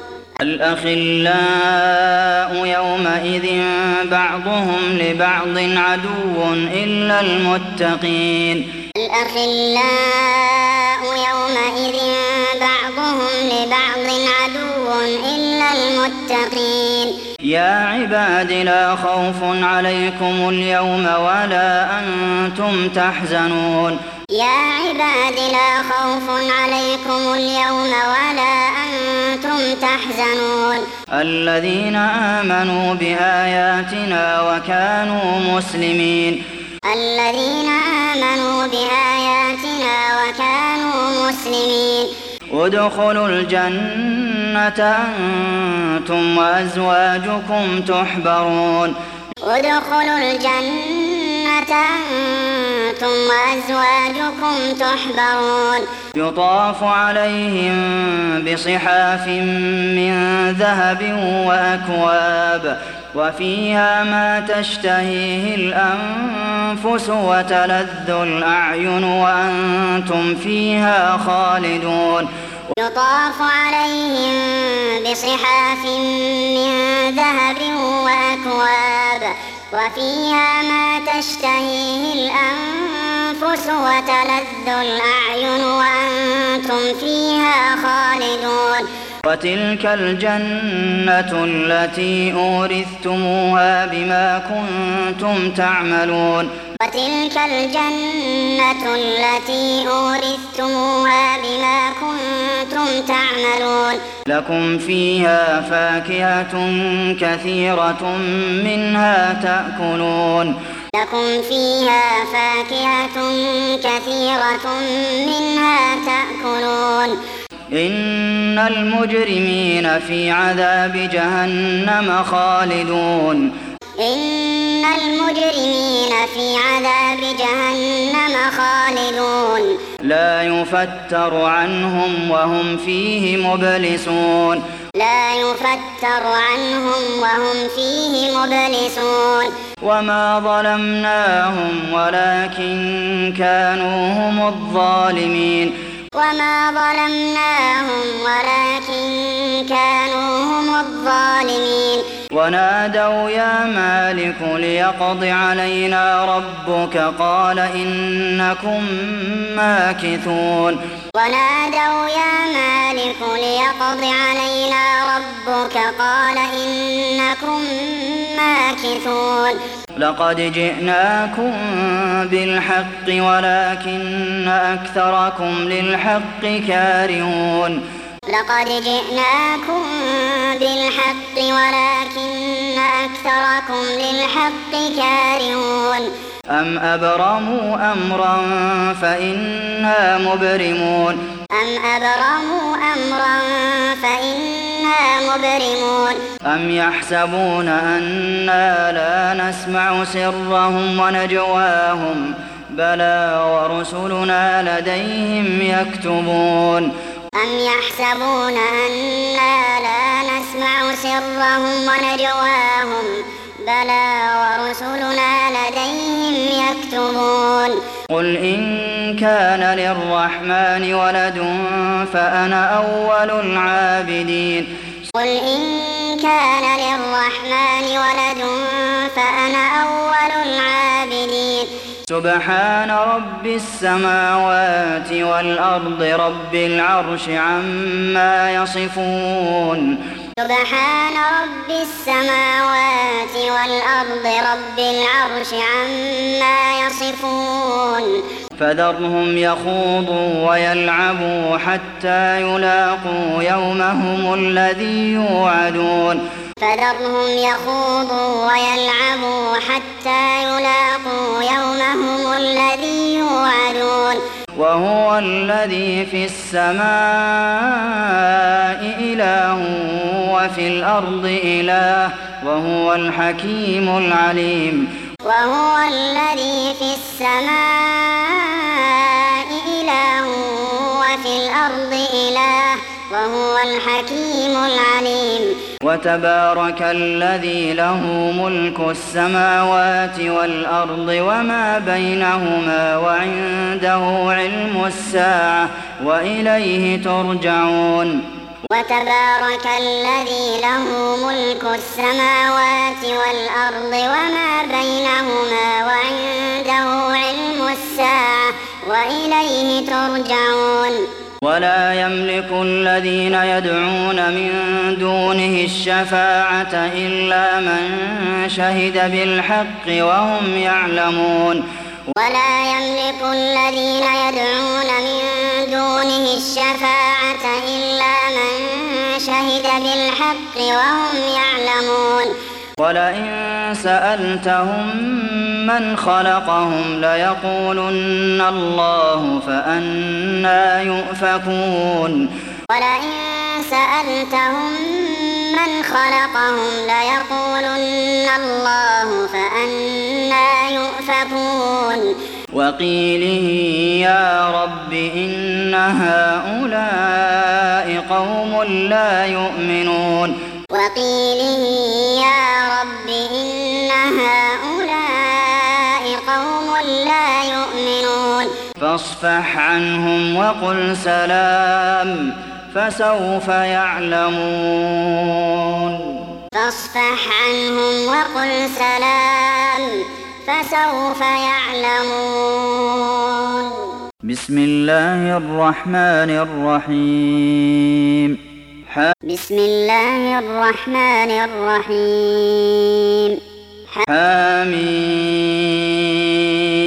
الأخلاء يومئذ بعضهم لبعض عدو إلا المتقين الأخلاء يومئذ بعضهم لبعض عدو إلا المتقين يا عباد لا خوف عليكم اليوم ولا أنتم تحزنون يا عباد لا خوف عليكم اليوم ولا أنتم تحزنون الذين آمنوا بآياتنا وكانوا مسلمين الذين آمنوا بآياتنا وكانوا مسلمين ادخلوا الجنة أنتم وأزواجكم تحبرون ادخلوا الجنة أنتم وأزواجكم تحبرون يطاف عليهم بصحاف من ذهب وأكواب وفيها ما تشتهيه الأنفس وتلذ الأعين وأنتم فيها خالدون يطاف عليهم بصحاف من ذهب وأكواب وفيها ما تشتهيه الأنفس وتلذ الأعين وأنتم فيها خالدون وتلك الجنة التي أورثتموها بما كنتم تعملون وتلك الجنة التي أورثتموها بما كنتم تعملون لكم فيها فاكهة كثيرة منها تأكلون لكم فيها فاكهة كثيرة منها تأكلون إن المجرمين في عذاب جهنم خالدون إن المجرمين في عذاب جهنم خالدون لا يفتر عنهم وهم فيه مبلسون لا يفتر عنهم وهم فيه مبلسون وما ظلمناهم ولكن كانوا هم الظالمين وما ظلمناهم ولكن كانوا هم الظالمين ونادوا يا مالك ليقض علينا ربك قال إنكم ماكثون ونادوا يا مالك ليقض علينا ربك قال إنكم ماكثون لقد جئناكم بالحق ولكن أكثركم للحق كارهون لقد جئناكم بالحق ولكن أكثركم للحق كارهون أم أبرموا أمرا فإنا مبرمون أم أبرموا أمرا فإنا مبرمون أم يحسبون أنا لا نسمع سرهم ونجواهم بلى ورسلنا لديهم يكتبون أم يحسبون أنا لا نسمع سرهم ونجواهم بلى ورسلنا لديهم يكتبون قل إن كان للرحمن ولد فأنا أول العابدين قل إن كان للرحمن ولد فأنا أول العابدين سبحان رب السماوات والأرض رب العرش عما يصفون سبحان رب السماوات والأرض رب العرش عما يصفون فذرهم يخوضوا ويلعبوا حتى يلاقوا يومهم الذي يوعدون فذرهم يخوضوا ويلعبوا حتى يلاقوا يومهم الذي يوعدون وهو الذي في السماء إله وفي الأرض إله وهو الحكيم العليم وهو الذي في السماء إله وفي الأرض إله وهو الحكيم العليم وتبارك الذي له ملك السماوات والأرض وما بينهما وعنده علم الساعة وإليه ترجعون وتبارك الذي له ملك السماوات والأرض وما بينهما وعنده علم الساعة وإليه ترجعون ولا يملك الذين يدعون من دونه الشفاعة إلا من شهد بالحق وهم يعلمون ولا يملك الذين يدعون من دونه الشفاعة إلا من شهد بالحق وهم يعلمون ولئن سألتهم من خلقهم ليقولن الله فأنى يؤفكون ولئن سألتهم من خلقهم ليقولن الله فأنى يؤفكون وقيله يا رب إن هؤلاء قوم لا يؤمنون وقيله يا رب إن هؤلاء قوم لا يؤمنون فاصفح عنهم وقل سلام فسوف يعلمون فاصفح عنهم وقل سلام فسوف يعلمون بسم الله الرحمن الرحيم بسم الله الرحمن الرحيم حميم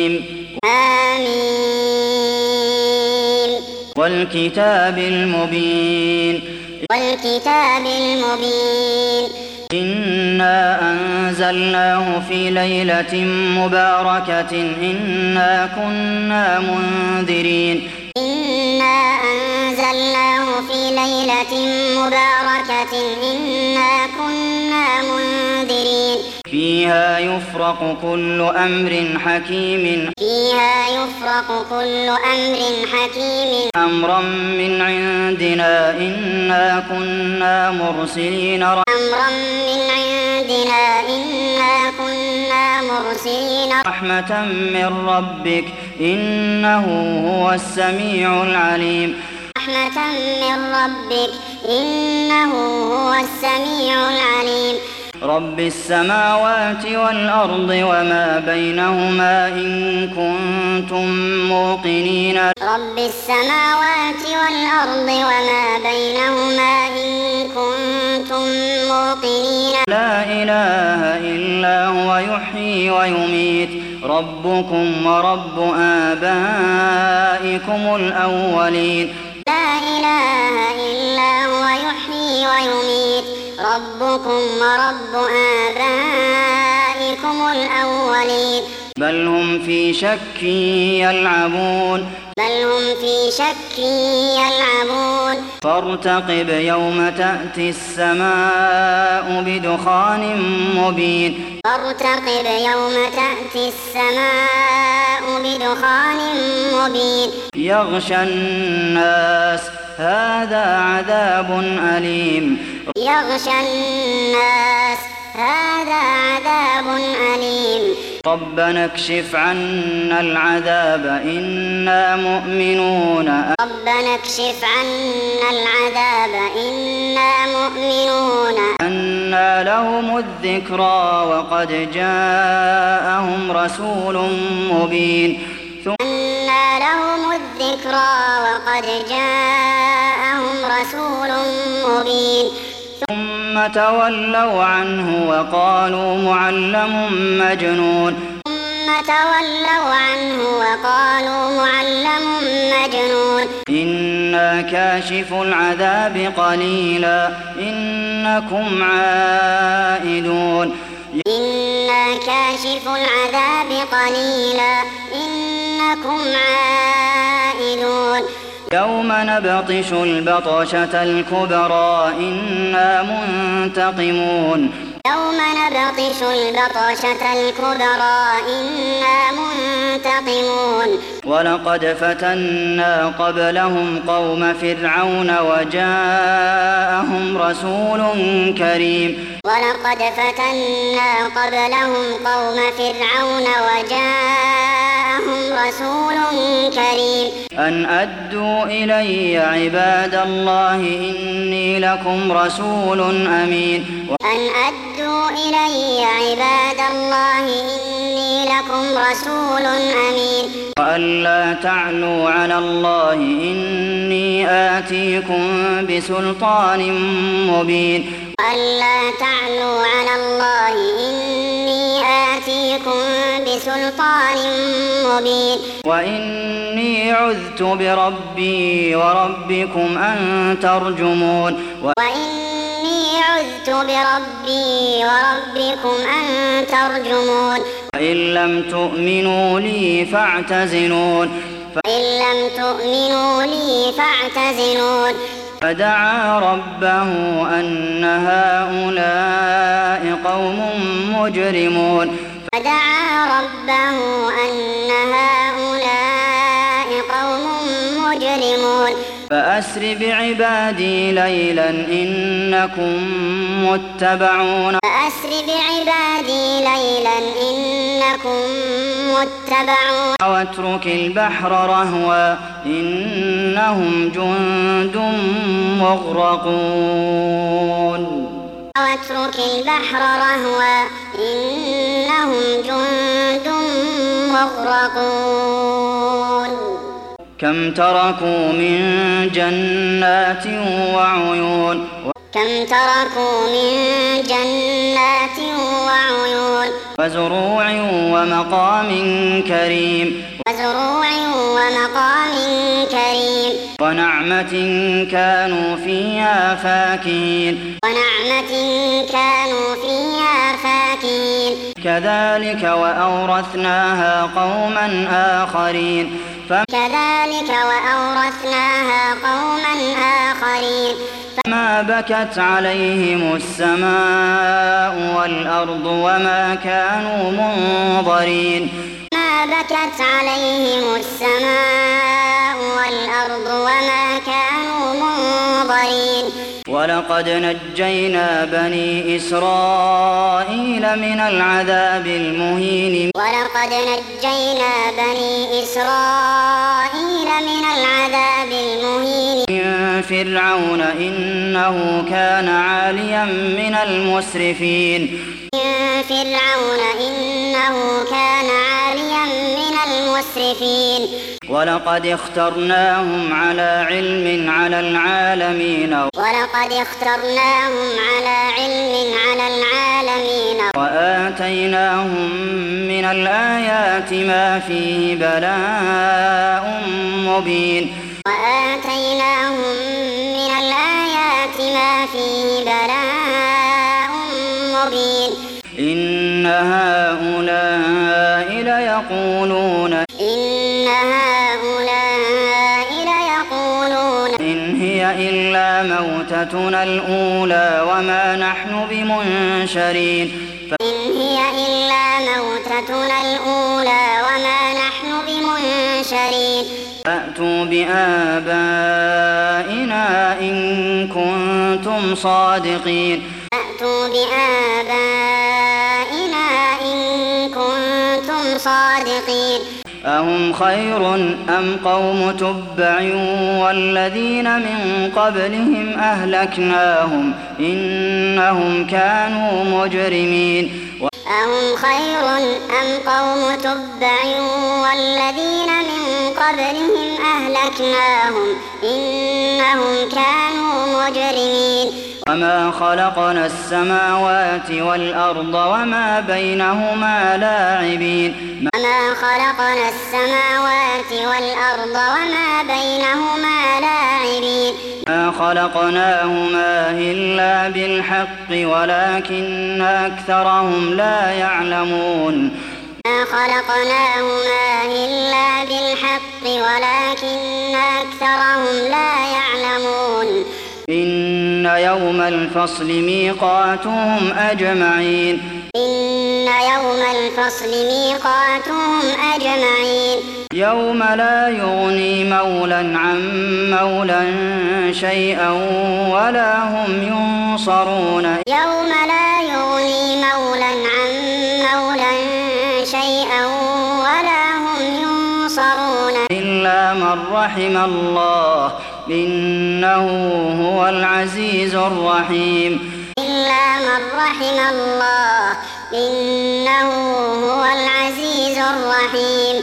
والكتاب المبين والكتاب المبين إنا أنزلناه في ليلة مباركة إنا كنا منذرين إنا أنزلناه في ليلة مباركة إنا كنا منذرين فيها يفرق كل أمر حكيم فيها يفرق كل أمر حكيم أمرا من عندنا إنا كنا مرسلين أمرا من عندنا إنا كنا مرسلين رحمة من ربك إنه هو السميع العليم رحمة من ربك إنه هو السميع العليم رب السماوات والأرض وما بينهما إن كنتم موقنين رب السماوات والأرض وما بينهما إن كنتم موقنين لا إله إلا هو يحيي ويميت ربكم ورب آبائكم الأولين لا إله إلا هو يحيي ويميت ربكم ورب آبائكم الأولين بل هم في شك يلعبون بل هم في شك يلعبون فارتقب يوم تأتي السماء بدخان مبين فارتقب يوم تأتي السماء بدخان مبين يغشى الناس هذا عذاب أليم يغشى الناس هذا عذاب أليم ربنا اكشف عنا العذاب إنا مؤمنون ربنا اكشف عنا العذاب إنا مؤمنون أنى لهم الذكرى وقد جاءهم رسول مبين أنى لهم الذكرى وقد جاءهم رسول مبين ثم تولوا عنه وقالوا معلم مجنون ثم تولوا عنه وقالوا معلم مجنون إنا كاشف العذاب قليلا إنكم عائدون إنا كاشف العذاب قليلا إنكم عائدون يوم نبطش البطشة الكبرى إنا منتقمون يوم نبطش البطشة الكبرى إنا منتقمون ولقد فتنا قبلهم قوم فرعون وجاءهم رسول كريم ولقد فتنا قبلهم قوم فرعون وجاءهم رسول كريم أن أدوا إلي عباد الله إني لكم رسول أمين أن أدوا إلي عباد الله إني لكم رسول أمين وأن لا تعلوا على الله إني آتيكم بسلطان مبين ألا تعلوا على الله إني آتيكم بسلطان مبين وإني عذت بربي وربكم أن ترجمون وإني عذت بربي وربكم أن ترجمون فإن لم تؤمنوا لي فاعتزلون فإن لم تؤمنوا لي فاعتزلون فدعا ربه أن هؤلاء قوم مجرمون فدعا ربه أن هؤلاء قوم مجرمون فأسر بعبادي ليلا إنكم متبعون فأسر بعبادي ليلا إنكم متبعون واترك البحر رهوا إنهم جند مغرقون واترك البحر رهوا إنهم جند مغرقون كم تركوا من جنات وعيون كم تركوا من جنات وعيون وزروع ومقام كريم وزروع ومقام كريم ونعمة كانوا فيها فاكهين ونعمة كانوا فيها فاكهين كذلك وأورثناها قوما آخرين كذلك وأورثناها قوما آخرين فما بكت عليهم السماء والأرض وما كانوا منظرين ما بكت عليهم السماء والأرض وما كانوا منظرين ولقد نجينا بني إسرائيل من العذاب المهين ولقد نجينا بني إسرائيل من العذاب المهين من فرعون إنه كان عاليا من المسرفين من فرعون إنه كان عاليا من المسرفين ولقد اخترناهم على علم على العالمين ولقد اخترناهم على علم على العالمين وآتيناهم من الآيات ما فيه بلاء مبين وآتيناهم من الآيات ما فيه بلاء مبين إن هؤلاء ليقولون إن هؤلاء ليقولون إن هي إلا موتتنا الأولى وما نحن بمنشرين إن هي إلا موتتنا الأولى وما نحن بمنشرين فأتوا بآبائنا إن كنتم صادقين فأتوا بآبائنا إن كنتم صادقين أهم خير أم قوم تبع والذين من قبلهم أهلكناهم إنهم كانوا مجرمين أهم خير أم قوم تبع والذين من قبلهم أهلكناهم إنهم كانوا مجرمين وما خلقنا السماوات والأرض وما بينهما لاعبين وما خلقنا السماوات والأرض وما بينهما لاعبين ما خلقناهما إلا بالحق ولكن أكثرهم لا يعلمون ما خلقناهما إلا بالحق ولكن أكثرهم لا يعلمون إن يوم الفصل ميقاتهم أجمعين إن يوم الفصل ميقاتهم أجمعين يوم لا يغني مولا عن مولا شيئا ولا هم ينصرون يوم لا يغني مولا عن مولا شيئا ولا هم ينصرون إلا من رحم الله إنه هو العزيز الرحيم إلا من رحم الله إنه هو العزيز الرحيم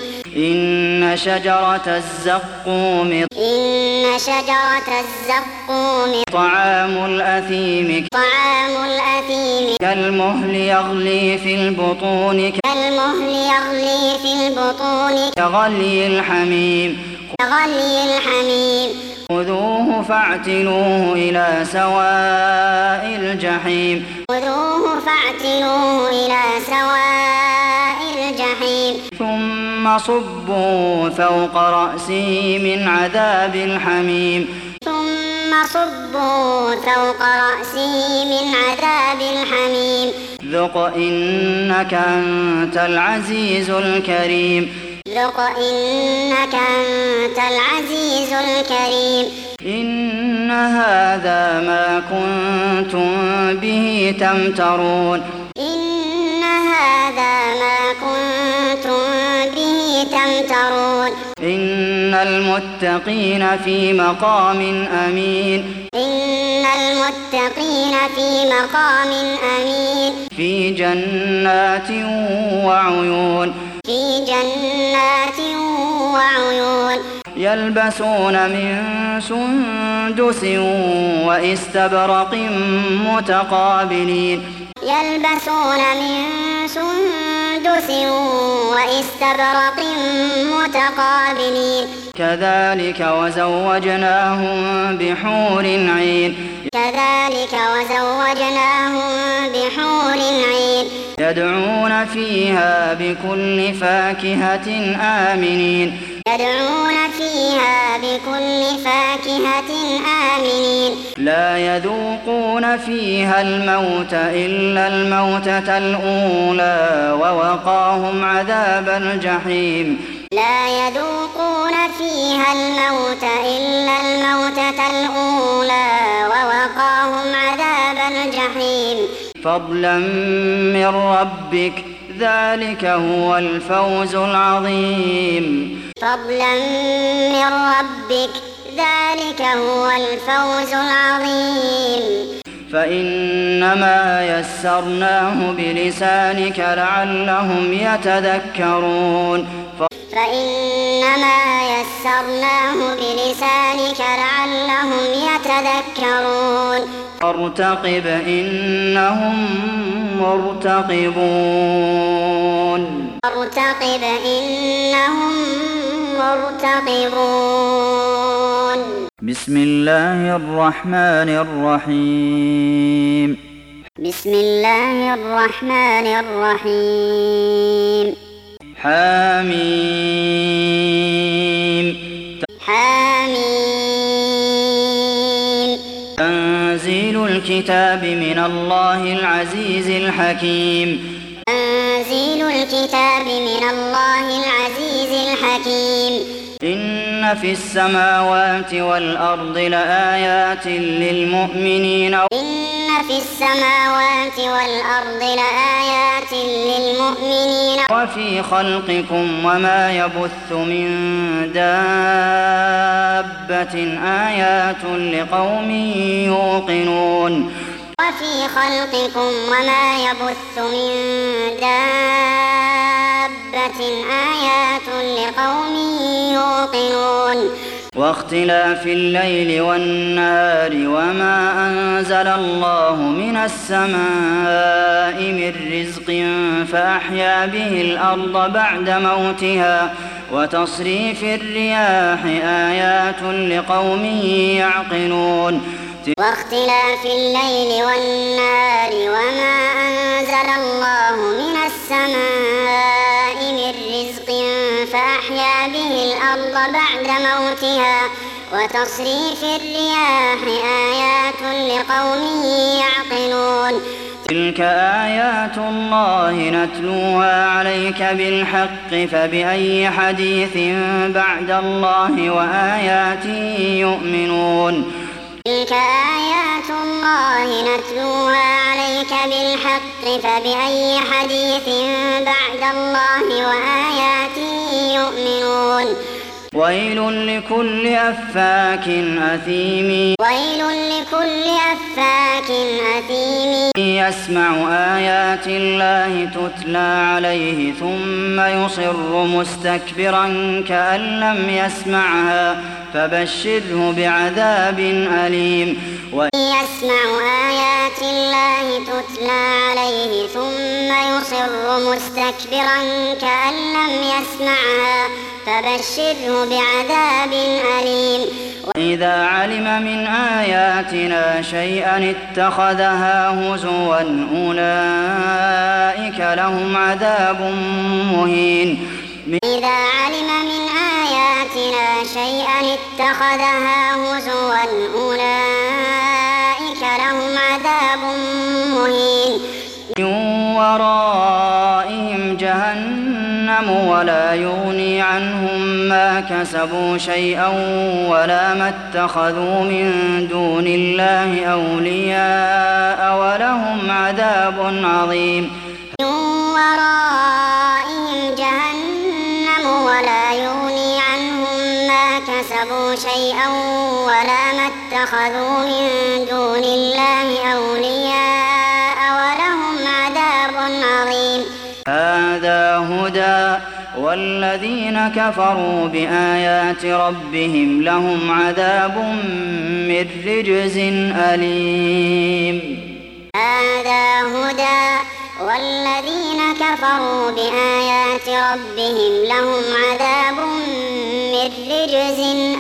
إن شجرة الزقوم إن شجرة الزقوم طعام الأثيم طعام الأثيم كالمهل يغلي في البطون كالمهل يغلي في البطون كغلي الحميم كغلي الحميم خذوه فاعتلوه إلى سواء الجحيم خذوه فاعتلوه إلى سواء الجحيم ثم صبوا فوق رأسه من عذاب الحميم ثم صبوا فوق رأسه من عذاب الحميم ذق إنك أنت العزيز الكريم ذق إنك أنت العزيز الكريم إن هذا ما كنتم به تمترون إن هذا ما كنتم به تمترون إن المتقين في مقام أمين إن المتقين في مقام أمين في جنات وعيون في جنات وعيون يلبسون من سندس وإستبرق متقابلين يلبسون من سندس وإستبرق متقابلين كذلك وزوجناهم بحور عين كذلك وزوجناهم بحور عين يدعون فيها بكل فاكهة آمنين يدعون فيها بكل فاكهة آمنين لا يذوقون فيها الموت إلا الموتة الأولى ووقاهم عذاب الجحيم لا يذوقون فيها الموت إلا الموتة الأولى ووقاهم عذاب الجحيم فضلا من ربك ذلك هو الفوز العظيم فضلا من ربك ذلك هو الفوز العظيم فإنما يسرناه بلسانك لعلهم يتذكرون فإنما يسرناه بلسانك لعلهم يتذكرون فارتقب إنهم مرتقبون فارتقب إنهم مرتقبون بسم الله الرحمن الرحيم بسم الله الرحمن الرحيم حميم حميم تنزيل الكتاب من الله العزيز الحكيم تنزيل الكتاب من الله العزيز الحكيم إن في السماوات والأرض لآيات للمؤمنين إن في السماوات والأرض لآيات للمؤمنين وفي خلقكم وما يبث من دابة آيات لقوم يوقنون وفي خلقكم وما يبث من دابة آيات لقوم يوقنون واختلاف الليل والنهار وما أنزل الله من السماء من رزق فأحيا به الأرض بعد موتها وتصريف الرياح آيات لقوم يعقلون واختلاف الليل والنهار وما أنزل الله من السماء من رزق فأحيا به الأرض بعد موتها وتصريف الرياح آيات لقوم يعقلون تلك آيات الله نتلوها عليك بالحق فبأي حديث بعد الله وآياته يؤمنون تلك آيات الله نتلوها عليك بالحق فبأي حديث بعد الله وآياته يؤمنون ويل لكل أفاك أثيم ويل لكل أفاك أثيم يسمع آيات الله تتلى عليه ثم يصر مستكبرا كأن لم يسمعها فبشره بعذاب أليم يسمع آيات الله تتلى عليه ثم يصر مستكبرا كأن لم يسمعها فبشره بعذاب أليم وإذا علم من آياتنا شيئا اتخذها هزوا أولئك لهم عذاب مهين إذا علم من آياتنا شيئا اتخذها هزوا أولئك لهم عذاب مهين من ورائهم جهنم ولا يغني عنهم ما كسبوا شيئا ولا ما اتخذوا من دون الله أولياء ولهم عذاب عظيم من ورائهم جهنم ولا يغني عنهم ما كسبوا شيئا ولا ما اتخذوا من دون الله أولياء ولهم عذاب عظيم هذا هدى والذين كفروا بآيات ربهم لهم عذاب من رجز أليم. هذا هدى والذين كفروا بآيات ربهم لهم عذاب من رجز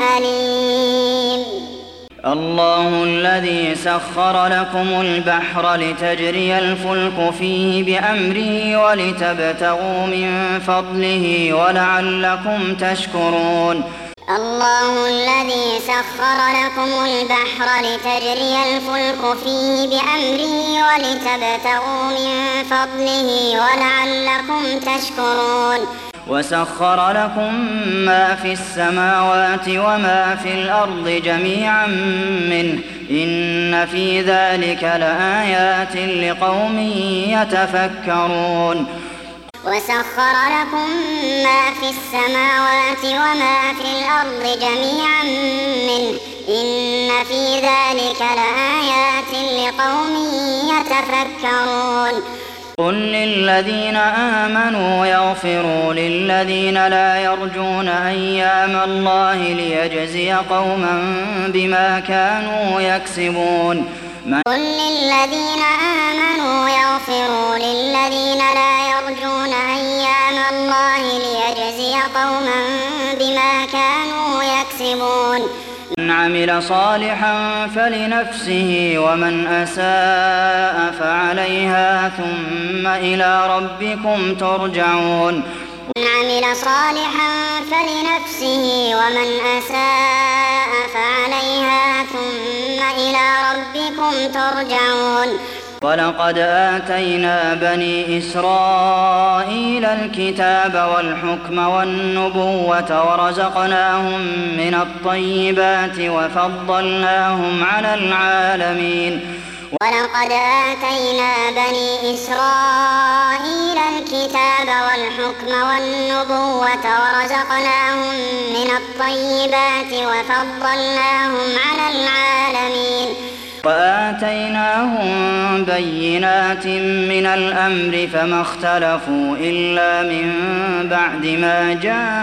أليم. الله الذي سخر لكم البحر لتجري الفلك فيه بأمره ولتبتغوا من فضله ولعلكم تشكرون. الله الذي سخر لكم البحر لتجري الفلك فيه بأمره ولتبتغوا من فضله ولعلكم تشكرون. وسخر لكم ما في السماوات وما في الأرض جميعا منه إن في ذلك لآيات لقوم يتفكرون. وسخر لكم ما في السماوات وما في الأرض جميعا منه إن في ذلك لآيات لقوم يتفكرون. قل للذين آمنوا يغفروا للذين لا يرجون أيام الله ليجزي قوما بما كانوا يكسبون. قل للذين آمنوا يغفروا للذين لا يرجون أيام الله ليجزي قوما بما كانوا يكسبون. من عمل صالحا فلنفسه ومن أساء فعليها ثم إلى ربكم ترجعون. من عمل صالحا فلنفسه ومن أساء فعليها ثم إلى ربكم ترجعون. ولقد آتينا بني إسرائيل الكتاب والحكم والنبوة ورزقناهم من الطيبات وفضلناهم على العالمين. ولقد آتينا بني إسرائيل الكتاب والحكم والنبوة ورزقناهم من الطيبات وفضلناهم على العالمين. وآتيناهم بينات من الأمر فما اختلفوا إلا من بعد ما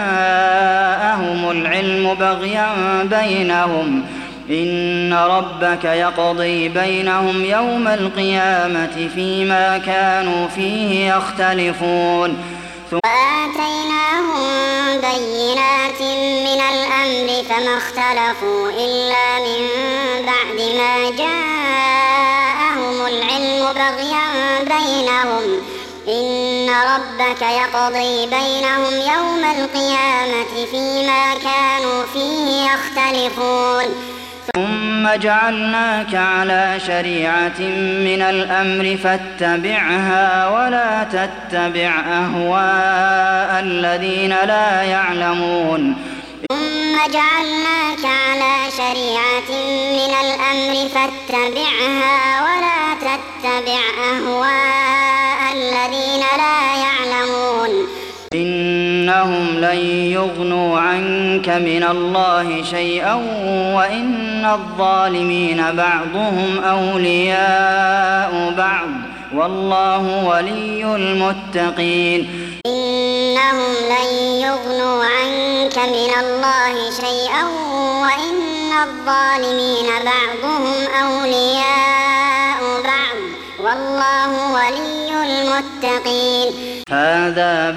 جاءهم العلم بغيا بينهم إن ربك يقضي بينهم يوم القيامة فيما كانوا فيه يختلفون. وآتيناهم بينات من الأمر فما اختلفوا إلا من بعد ما جاءهم العلم بغيا بينهم إن ربك يقضي بينهم يوم القيامة فيما كانوا فيه يختلفون. ثم جعلناك على شريعة من الأمر فاتبعها ولا تتبع أهواء الذين لا يعلمون. ثم جعلناك على شريعة من الأمر فاتبعها ولا تتبع أهواء الذين لا يعلمون. إنهم لن يغنوا عنك من الله شيئا وإن الظالمين بعضهم أولياء بعض والله ولي المتقين. إنهم لن يغنوا عنك من الله شيئا وإن الظالمين بعضهم أولياء بعض والله ولي المتقين. هذا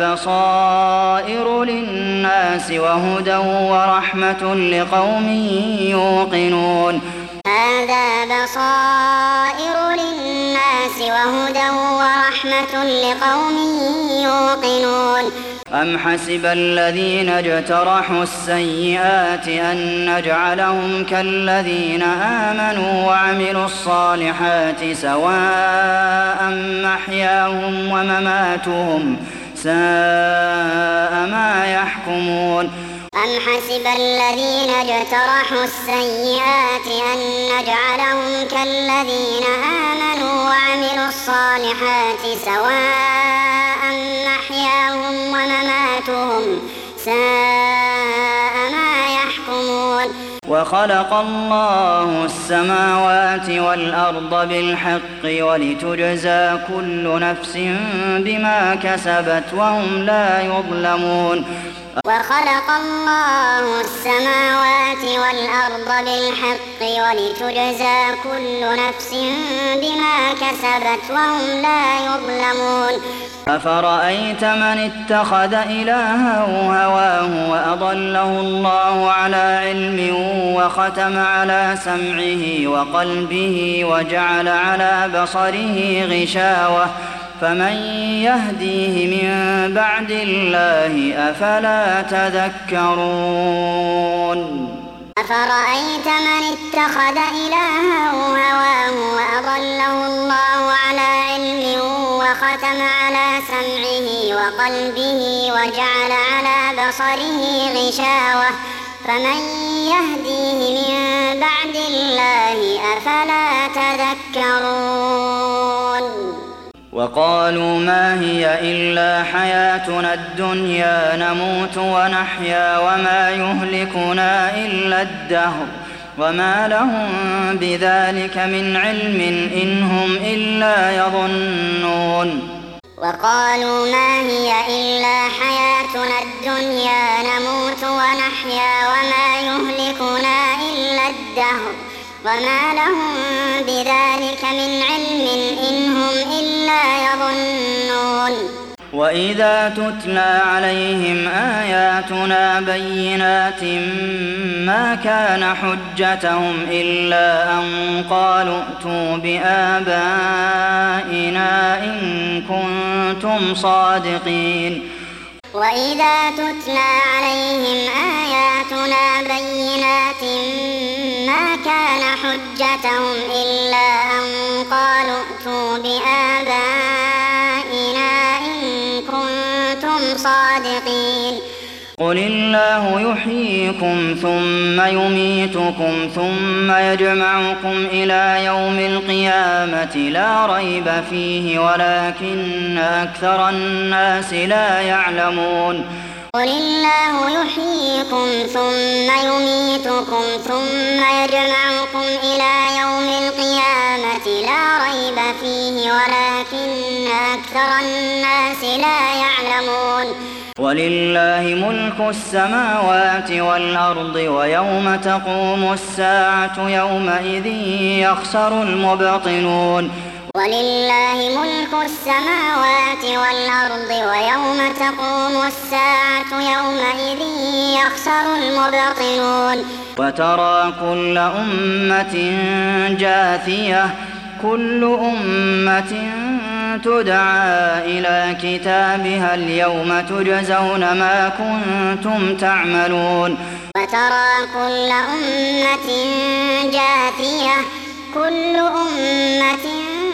بصائر للناس وهدى ورحمة لقوم يوقنون. هذا بصائر للناس وهدى ورحمة لقوم يوقنون. أم حسب الذين اجترحوا السيئات أن نجعلهم كالذين آمنوا وعملوا الصالحات سواء محياهم ومماتهم ساء ما يحكمون. أم حسب الذين اجترحوا السيئات أن نجعلهم كالذين آمنوا وعملوا الصالحات سواء محياهم ومماتهم ساء ما يحكمون. وخلق الله السماوات والأرض بالحق ولتجزى كل نفس بما كسبت وهم لا يظلمون وخلق الله السماوات والأرض بالحق ولتجزى كل نفس بما كسبت وهم لا يظلمون أفرأيت من اتخذ إلهه هواه وأضله الله على علم وختم على سمعه وقلبه وجعل على بصره غشاوة فمن يهديه من بعد الله أفلا تذكرون أفرأيت من اتخذ إلهه هواه وأضله الله على علم وختم على سمعه وقلبه وجعل على بصره غشاوة فمن يهديه من بعد الله أفلا تذكرون وقالوا ما هي إلا حياتنا الدنيا نموت ونحيا وما يهلكنا إلا الدهر وما لهم بذلك من علم إن هم إلا يظنون وقالوا ما هي إلا حياتنا الدنيا نموت ونحيا وما يهلكنا إلا الدهر وما لهم بذلك من علم إن هم إلا يظنون وإذا تتلى عليهم آياتنا بينات ما كان حجتهم إلا أن قالوا ائتوا بآبائنا إن كنتم صادقين وإذا تتلى عليهم آياتنا بينات ما كان حجتهم إلا أن قالوا ائتوا بآبائنا إن كنتم صادقين قل الله يحييكم ثم يميتكم ثم يجمعكم إلى يوم القيامة لا ريب فيه ولكن أكثر الناس لا يعلمون قل الله يحييكم ثم يميتكم ثم يجمعكم إلى يوم القيامة لا ريب فيه ولكن أكثر الناس لا يعلمون ولله ملك السماوات والأرض ويوم تقوم الساعة يومئذ يخسر المبطلون ولله ملك السماوات والأرض ويوم تقوم الساعة يومئذ يخسر المبطلون وترى كل أمة جاثية كل أمة تدعى إلى كتابها اليوم تجزون ما كنتم تعملون وترى كل أمة جاثية كل أمة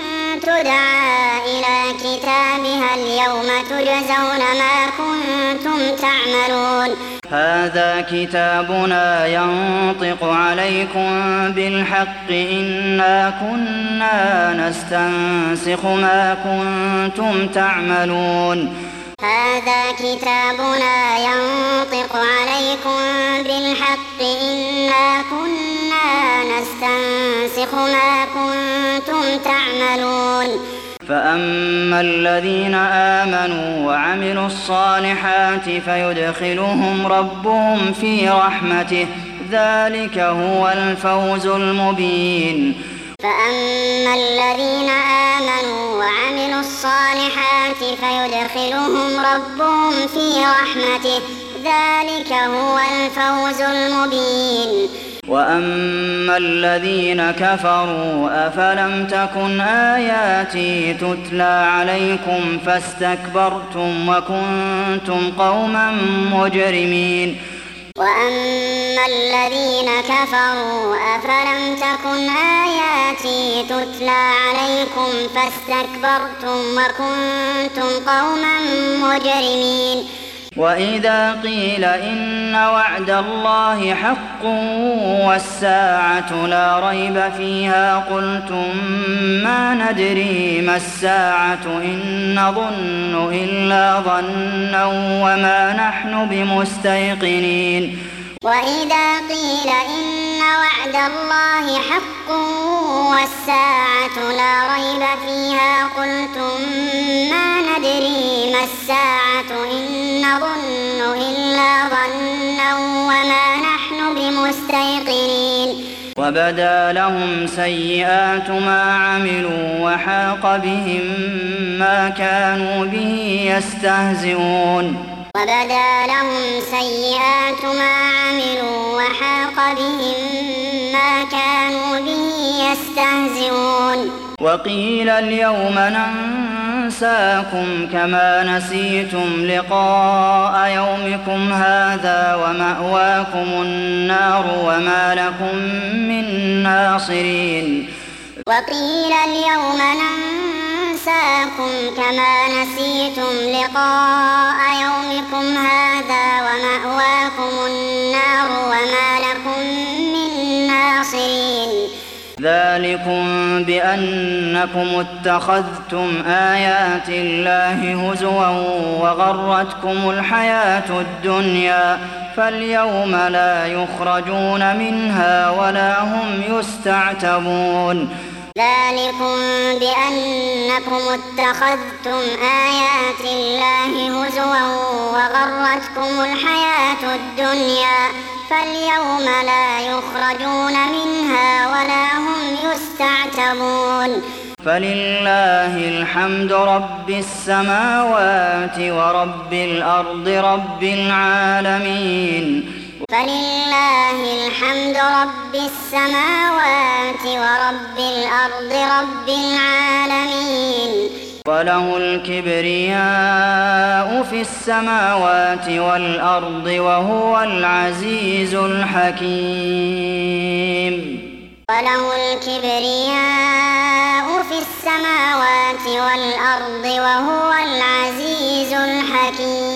تدعى إلى كتابها اليوم تجزون ما كنتم تعملون هذا كتابنا ينطق عليكم بالحق إنا كنا نستنسخ ما كنتم تعملون هذا كتابنا ينطق عليكم بالحق إنا كنا نستنسخ ما كنتم تعملون فأما الذين آمنوا وعملوا الصالحات فيدخلهم ربهم في رحمته ذلك هو الفوز المبين فأما الذين آمنوا وعملوا الصالحات فيدخلهم ربهم في رحمته ذلك هو الفوز المبين وأما الذين كفروا أفلم تكن آياتي تتلى عليكم فاستكبرتم وكنتم قوما مجرمين وأما الذين كفروا أفلم تكن آياتي تتلى عليكم فاستكبرتم وكنتم قوما مجرمين وإذا قيل إن وعد الله حق والساعة لا ريب فيها قلتم ما ندري ما الساعة إن نظن إلا ظنا وما نحن بمستيقنين وإذا قيل إن الله حق والساعة لا ريب فيها قلتم ما ندري ما الساعة إن نظن إلا ظنا وما نحن بمستيقنين وبدا لهم سيئات ما عملوا وحاق بهم ما كانوا به يستهزئون وبدا لهم سيئات ما عملوا وحاق بهم ما كانوا به يستهزئون وقيل اليوم ننساكم كما نسيتم لقاء يومكم هذا ومأواكم النار وما لكم من ناصرين وقيل اليوم ننساكم كما نسيتم لقاء يومكم هذا ومأواكم النار وما لكم من ناصرين ذلكم بأنكم اتخذتم آيات الله هزوا وغرتكم الحياة الدنيا فاليوم لا يخرجون منها ولا هم يستعتبون ذلكم بأنكم اتخذتم آيات الله هزوا وغرتكم الحياة الدنيا فاليوم لا يخرجون منها ولا هم يستعتبون فلله الحمد رب السماوات ورب الأرض رب العالمين فلله الحمد رب السماوات ورب الأرض رب العالمين وله الكبرياء في السماوات والأرض وهو العزيز الحكيم وله الكبرياء في السماوات والأرض وهو العزيز الحكيم